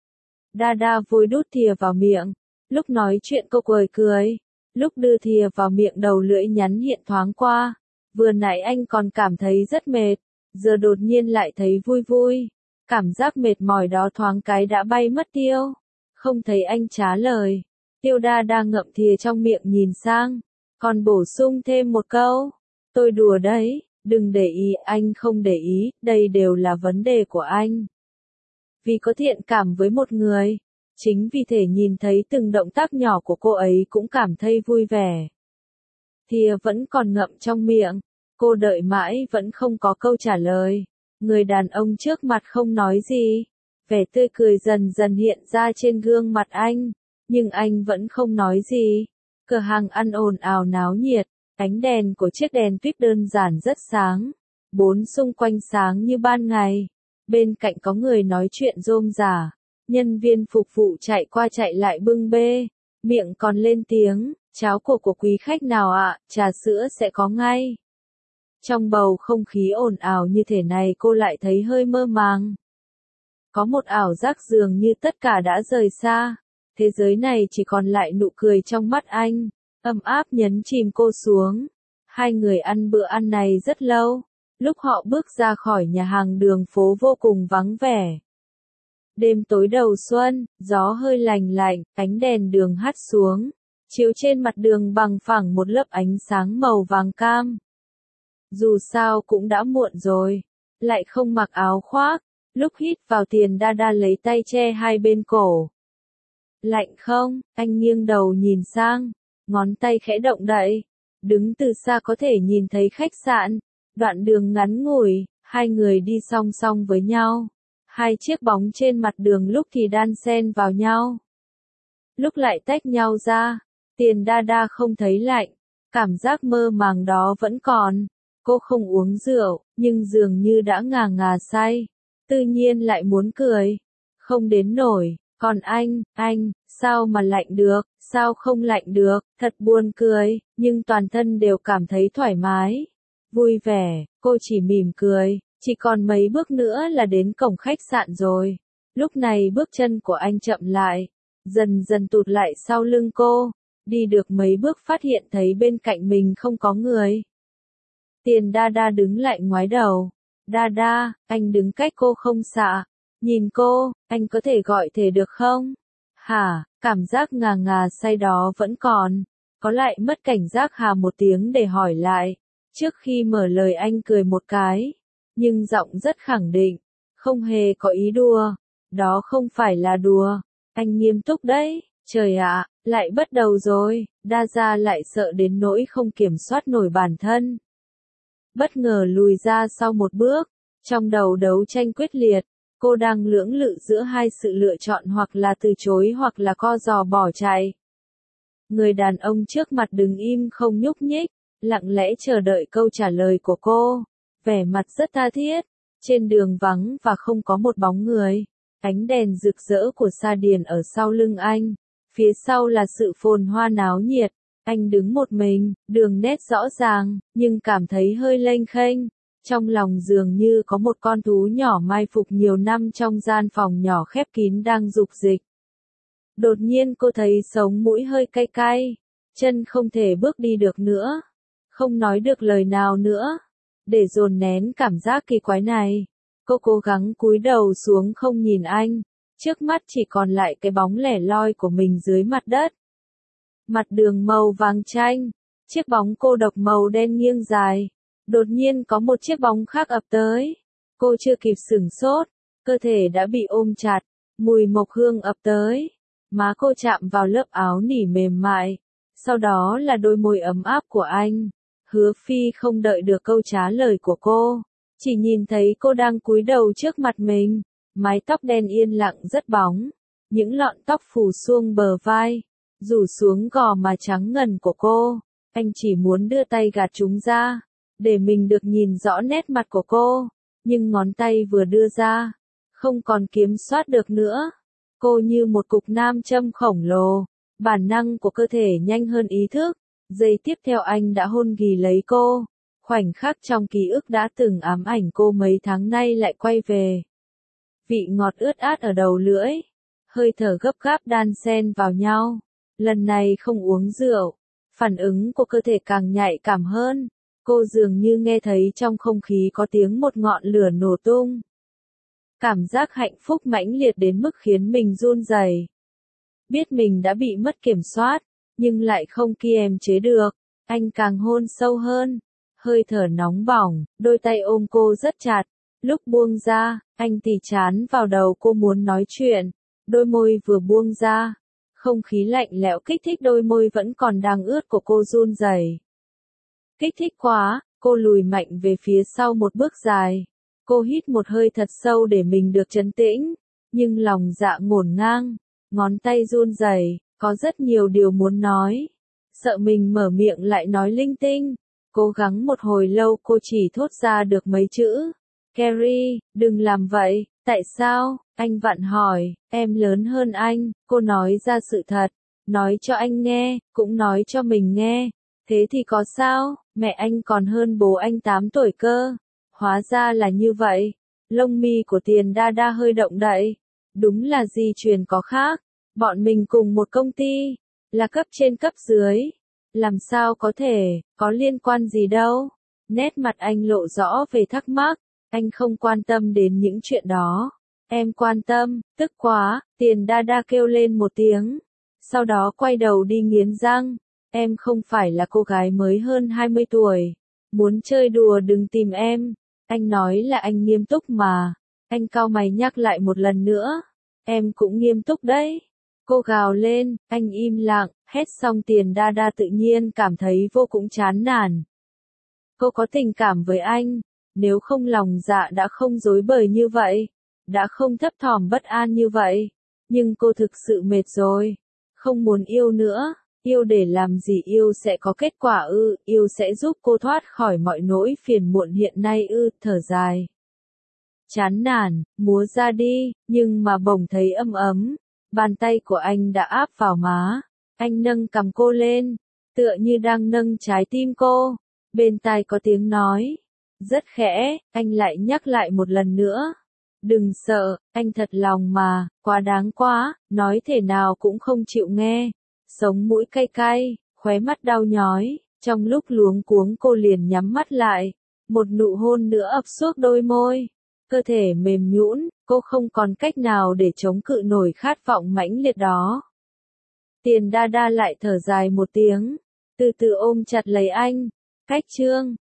Đa Đa vui đút thìa vào miệng. Lúc nói chuyện cô cười cười. Lúc đưa thìa vào miệng đầu lưỡi nhắn hiện thoáng qua. Vừa nãy anh còn cảm thấy rất mệt. Giờ đột nhiên lại thấy vui vui. Cảm giác mệt mỏi đó thoáng cái đã bay mất tiêu. Không thấy anh trả lời. Tiêu Đa đang ngậm thìa trong miệng nhìn sang. Còn bổ sung thêm một câu. Tôi đùa đấy, đừng để ý, anh không để ý, đây đều là vấn đề của anh. Vì có thiện cảm với một người. Chính vì thể nhìn thấy từng động tác nhỏ của cô ấy cũng cảm thấy vui vẻ. Thìa vẫn còn ngậm trong miệng. Cô đợi mãi vẫn không có câu trả lời. Người đàn ông trước mặt không nói gì. Vẻ tươi cười dần dần hiện ra trên gương mặt anh. Nhưng anh vẫn không nói gì. Cửa hàng ăn ồn ào náo nhiệt, ánh đèn của chiếc đèn tuyết đơn giản rất sáng, bốn xung quanh sáng như ban ngày. Bên cạnh có người nói chuyện rôm rả, nhân viên phục vụ chạy qua chạy lại bưng bê, miệng còn lên tiếng, cháo của của quý khách nào ạ, trà sữa sẽ có ngay. Trong bầu không khí ồn ào như thế này cô lại thấy hơi mơ màng. Có một ảo giác dường như tất cả đã rời xa, thế giới này chỉ còn lại nụ cười trong mắt anh, ấm áp nhấn chìm cô xuống. Hai người ăn bữa ăn này rất lâu, lúc họ bước ra khỏi nhà hàng đường phố vô cùng vắng vẻ. Đêm tối đầu xuân, gió hơi lành lạnh, ánh đèn đường hắt xuống, chiếu trên mặt đường bằng phẳng một lớp ánh sáng màu vàng cam. Dù sao cũng đã muộn rồi, lại không mặc áo khoác, lúc hít vào tiền đa đa lấy tay che hai bên cổ. Lạnh không? Anh nghiêng đầu nhìn sang, ngón tay khẽ động đậy, đứng từ xa có thể nhìn thấy khách sạn, đoạn đường ngắn ngủi, hai người đi song song với nhau. Hai chiếc bóng trên mặt đường lúc thì đan xen vào nhau, lúc lại tách nhau ra. Tiền đa đa không thấy lạnh, cảm giác mơ màng đó vẫn còn. Cô không uống rượu, nhưng dường như đã ngà ngà say, tự nhiên lại muốn cười. Không đến nổi, còn anh, anh, sao mà lạnh được, sao không lạnh được, thật buồn cười, nhưng toàn thân đều cảm thấy thoải mái, vui vẻ. Cô chỉ mỉm cười, chỉ còn mấy bước nữa là đến cổng khách sạn rồi. Lúc này bước chân của anh chậm lại, dần dần tụt lại sau lưng cô, đi được mấy bước phát hiện thấy bên cạnh mình không có người. Tiền đa đa đứng lại ngoái đầu. Đa đa, anh đứng cách cô không xa. Nhìn cô, anh có thể gọi thể được không? Hả, cảm giác ngà ngà say đó vẫn còn. Có lại mất cảnh giác hà một tiếng để hỏi lại. Trước khi mở lời anh cười một cái, nhưng giọng rất khẳng định, không hề có ý đùa. Đó không phải là đùa, anh nghiêm túc đấy. Trời ạ, lại bắt đầu rồi. Đa gia lại sợ đến nỗi không kiểm soát nổi bản thân. Bất ngờ lùi ra sau một bước, trong đầu đấu tranh quyết liệt, cô đang lưỡng lự giữa hai sự lựa chọn hoặc là từ chối hoặc là co giò bỏ chạy. Người đàn ông trước mặt đứng im không nhúc nhích, lặng lẽ chờ đợi câu trả lời của cô, vẻ mặt rất tha thiết. Trên đường vắng và không có một bóng người, ánh đèn rực rỡ của Sa Điền ở sau lưng anh, phía sau là sự phồn hoa náo nhiệt. Anh đứng một mình, đường nét rõ ràng, nhưng cảm thấy hơi lênh khênh. Trong lòng dường như có một con thú nhỏ mai phục nhiều năm trong gian phòng nhỏ khép kín đang dục dịch. Đột nhiên cô thấy sống mũi hơi cay cay, chân không thể bước đi được nữa, không nói được lời nào nữa. Để dồn nén cảm giác kỳ quái này, cô cố gắng cúi đầu xuống không nhìn anh, trước mắt chỉ còn lại cái bóng lẻ loi của mình dưới mặt đất. Mặt đường màu vàng chanh, chiếc bóng cô độc màu đen nghiêng dài. Đột nhiên có một chiếc bóng khác ập tới. Cô chưa kịp sửng sốt, cơ thể đã bị ôm chặt, mùi mộc hương ập tới. Má cô chạm vào lớp áo nỉ mềm mại, sau đó là đôi môi ấm áp của anh. Hứa Phi không đợi được câu trả lời của cô, chỉ nhìn thấy cô đang cúi đầu trước mặt mình, mái tóc đen yên lặng rất bóng, những lọn tóc phủ xuông bờ vai, rủ xuống gò má trắng ngần của cô. Anh chỉ muốn đưa tay gạt chúng ra, để mình được nhìn rõ nét mặt của cô, nhưng ngón tay vừa đưa ra, không còn kiểm soát được nữa. Cô như một cục nam châm khổng lồ, bản năng của cơ thể nhanh hơn ý thức. Giây tiếp theo anh đã hôn ghì lấy cô, khoảnh khắc trong ký ức đã từng ám ảnh cô mấy tháng nay lại quay về. Vị ngọt ướt át ở đầu lưỡi, hơi thở gấp gáp đan xen vào nhau. Lần này không uống rượu, phản ứng của cơ thể càng nhạy cảm hơn. Cô dường như nghe thấy trong không khí có tiếng một ngọn lửa nổ tung. Cảm giác hạnh phúc mãnh liệt đến mức khiến mình run rẩy. Biết mình đã bị mất kiểm soát, nhưng lại không kiềm chế được. Anh càng hôn sâu hơn, hơi thở nóng bỏng, đôi tay ôm cô rất chặt. Lúc buông ra, anh tì chán vào đầu cô muốn nói chuyện. Đôi môi vừa buông ra, không khí lạnh lẽo kích thích đôi môi vẫn còn đang ướt của cô run rẩy. Kích thích quá, cô lùi mạnh về phía sau một bước dài. Cô hít một hơi thật sâu để mình được trấn tĩnh, nhưng lòng dạ ngổn ngang, ngón tay run rẩy, có rất nhiều điều muốn nói. sợ mình mở miệng lại nói linh tinh. Cố gắng một hồi lâu cô chỉ thốt ra được mấy chữ. Carrie, đừng làm vậy, tại sao? Anh vặn hỏi, em lớn hơn anh, cô nói ra sự thật, nói cho anh nghe, cũng nói cho mình nghe. Thế thì có sao, mẹ anh còn hơn bố anh tám tuổi cơ. Hóa ra là như vậy. Lông mi của Tiền Đa Đa hơi động đậy. Đúng là di truyền có khác. Bọn mình cùng một công ty, là cấp trên cấp dưới. Làm sao có thể, có liên quan gì đâu. Nét mặt anh lộ rõ về thắc mắc. Anh không quan tâm đến những chuyện đó. Em quan tâm, tức quá, Tiền Đa Đa kêu lên một tiếng. Sau đó quay đầu đi nghiến răng. Em không phải là cô gái mới hơn hai mươi tuổi. Muốn chơi đùa đừng tìm em. Anh nói là anh nghiêm túc mà. Anh cau mày nhắc lại một lần nữa. Em cũng nghiêm túc đấy. Cô gào lên, anh im lặng, hét xong Tiền Đa Đa tự nhiên cảm thấy vô cùng chán nản. Cô có tình cảm với anh. Nếu không lòng dạ đã không rối bời như vậy. Đã không thấp thỏm bất an như vậy. Nhưng cô thực sự mệt rồi. Không muốn yêu nữa. Yêu để làm gì, yêu sẽ có kết quả ư, yêu sẽ giúp cô thoát khỏi mọi nỗi phiền muộn hiện nay ư, thở dài. Chán nản, múa ra đi, nhưng mà bỗng thấy ấm ấm. Bàn tay của anh đã áp vào má. Anh nâng cằm cô lên, tựa như đang nâng trái tim cô. Bên tai có tiếng nói. Rất khẽ, anh lại nhắc lại một lần nữa. Đừng sợ, anh thật lòng mà, quá đáng quá, nói thể nào cũng không chịu nghe. Sống mũi cay cay, khóe mắt đau nhói, trong lúc luống cuống cô liền nhắm mắt lại. Một nụ hôn nữa ập suốt đôi môi. Cơ thể mềm nhũn, cô không còn cách nào để chống cự nổi khát vọng mãnh liệt đó. Tiền Đa Đa lại thở dài một tiếng, từ từ ôm chặt lấy anh. Cách chương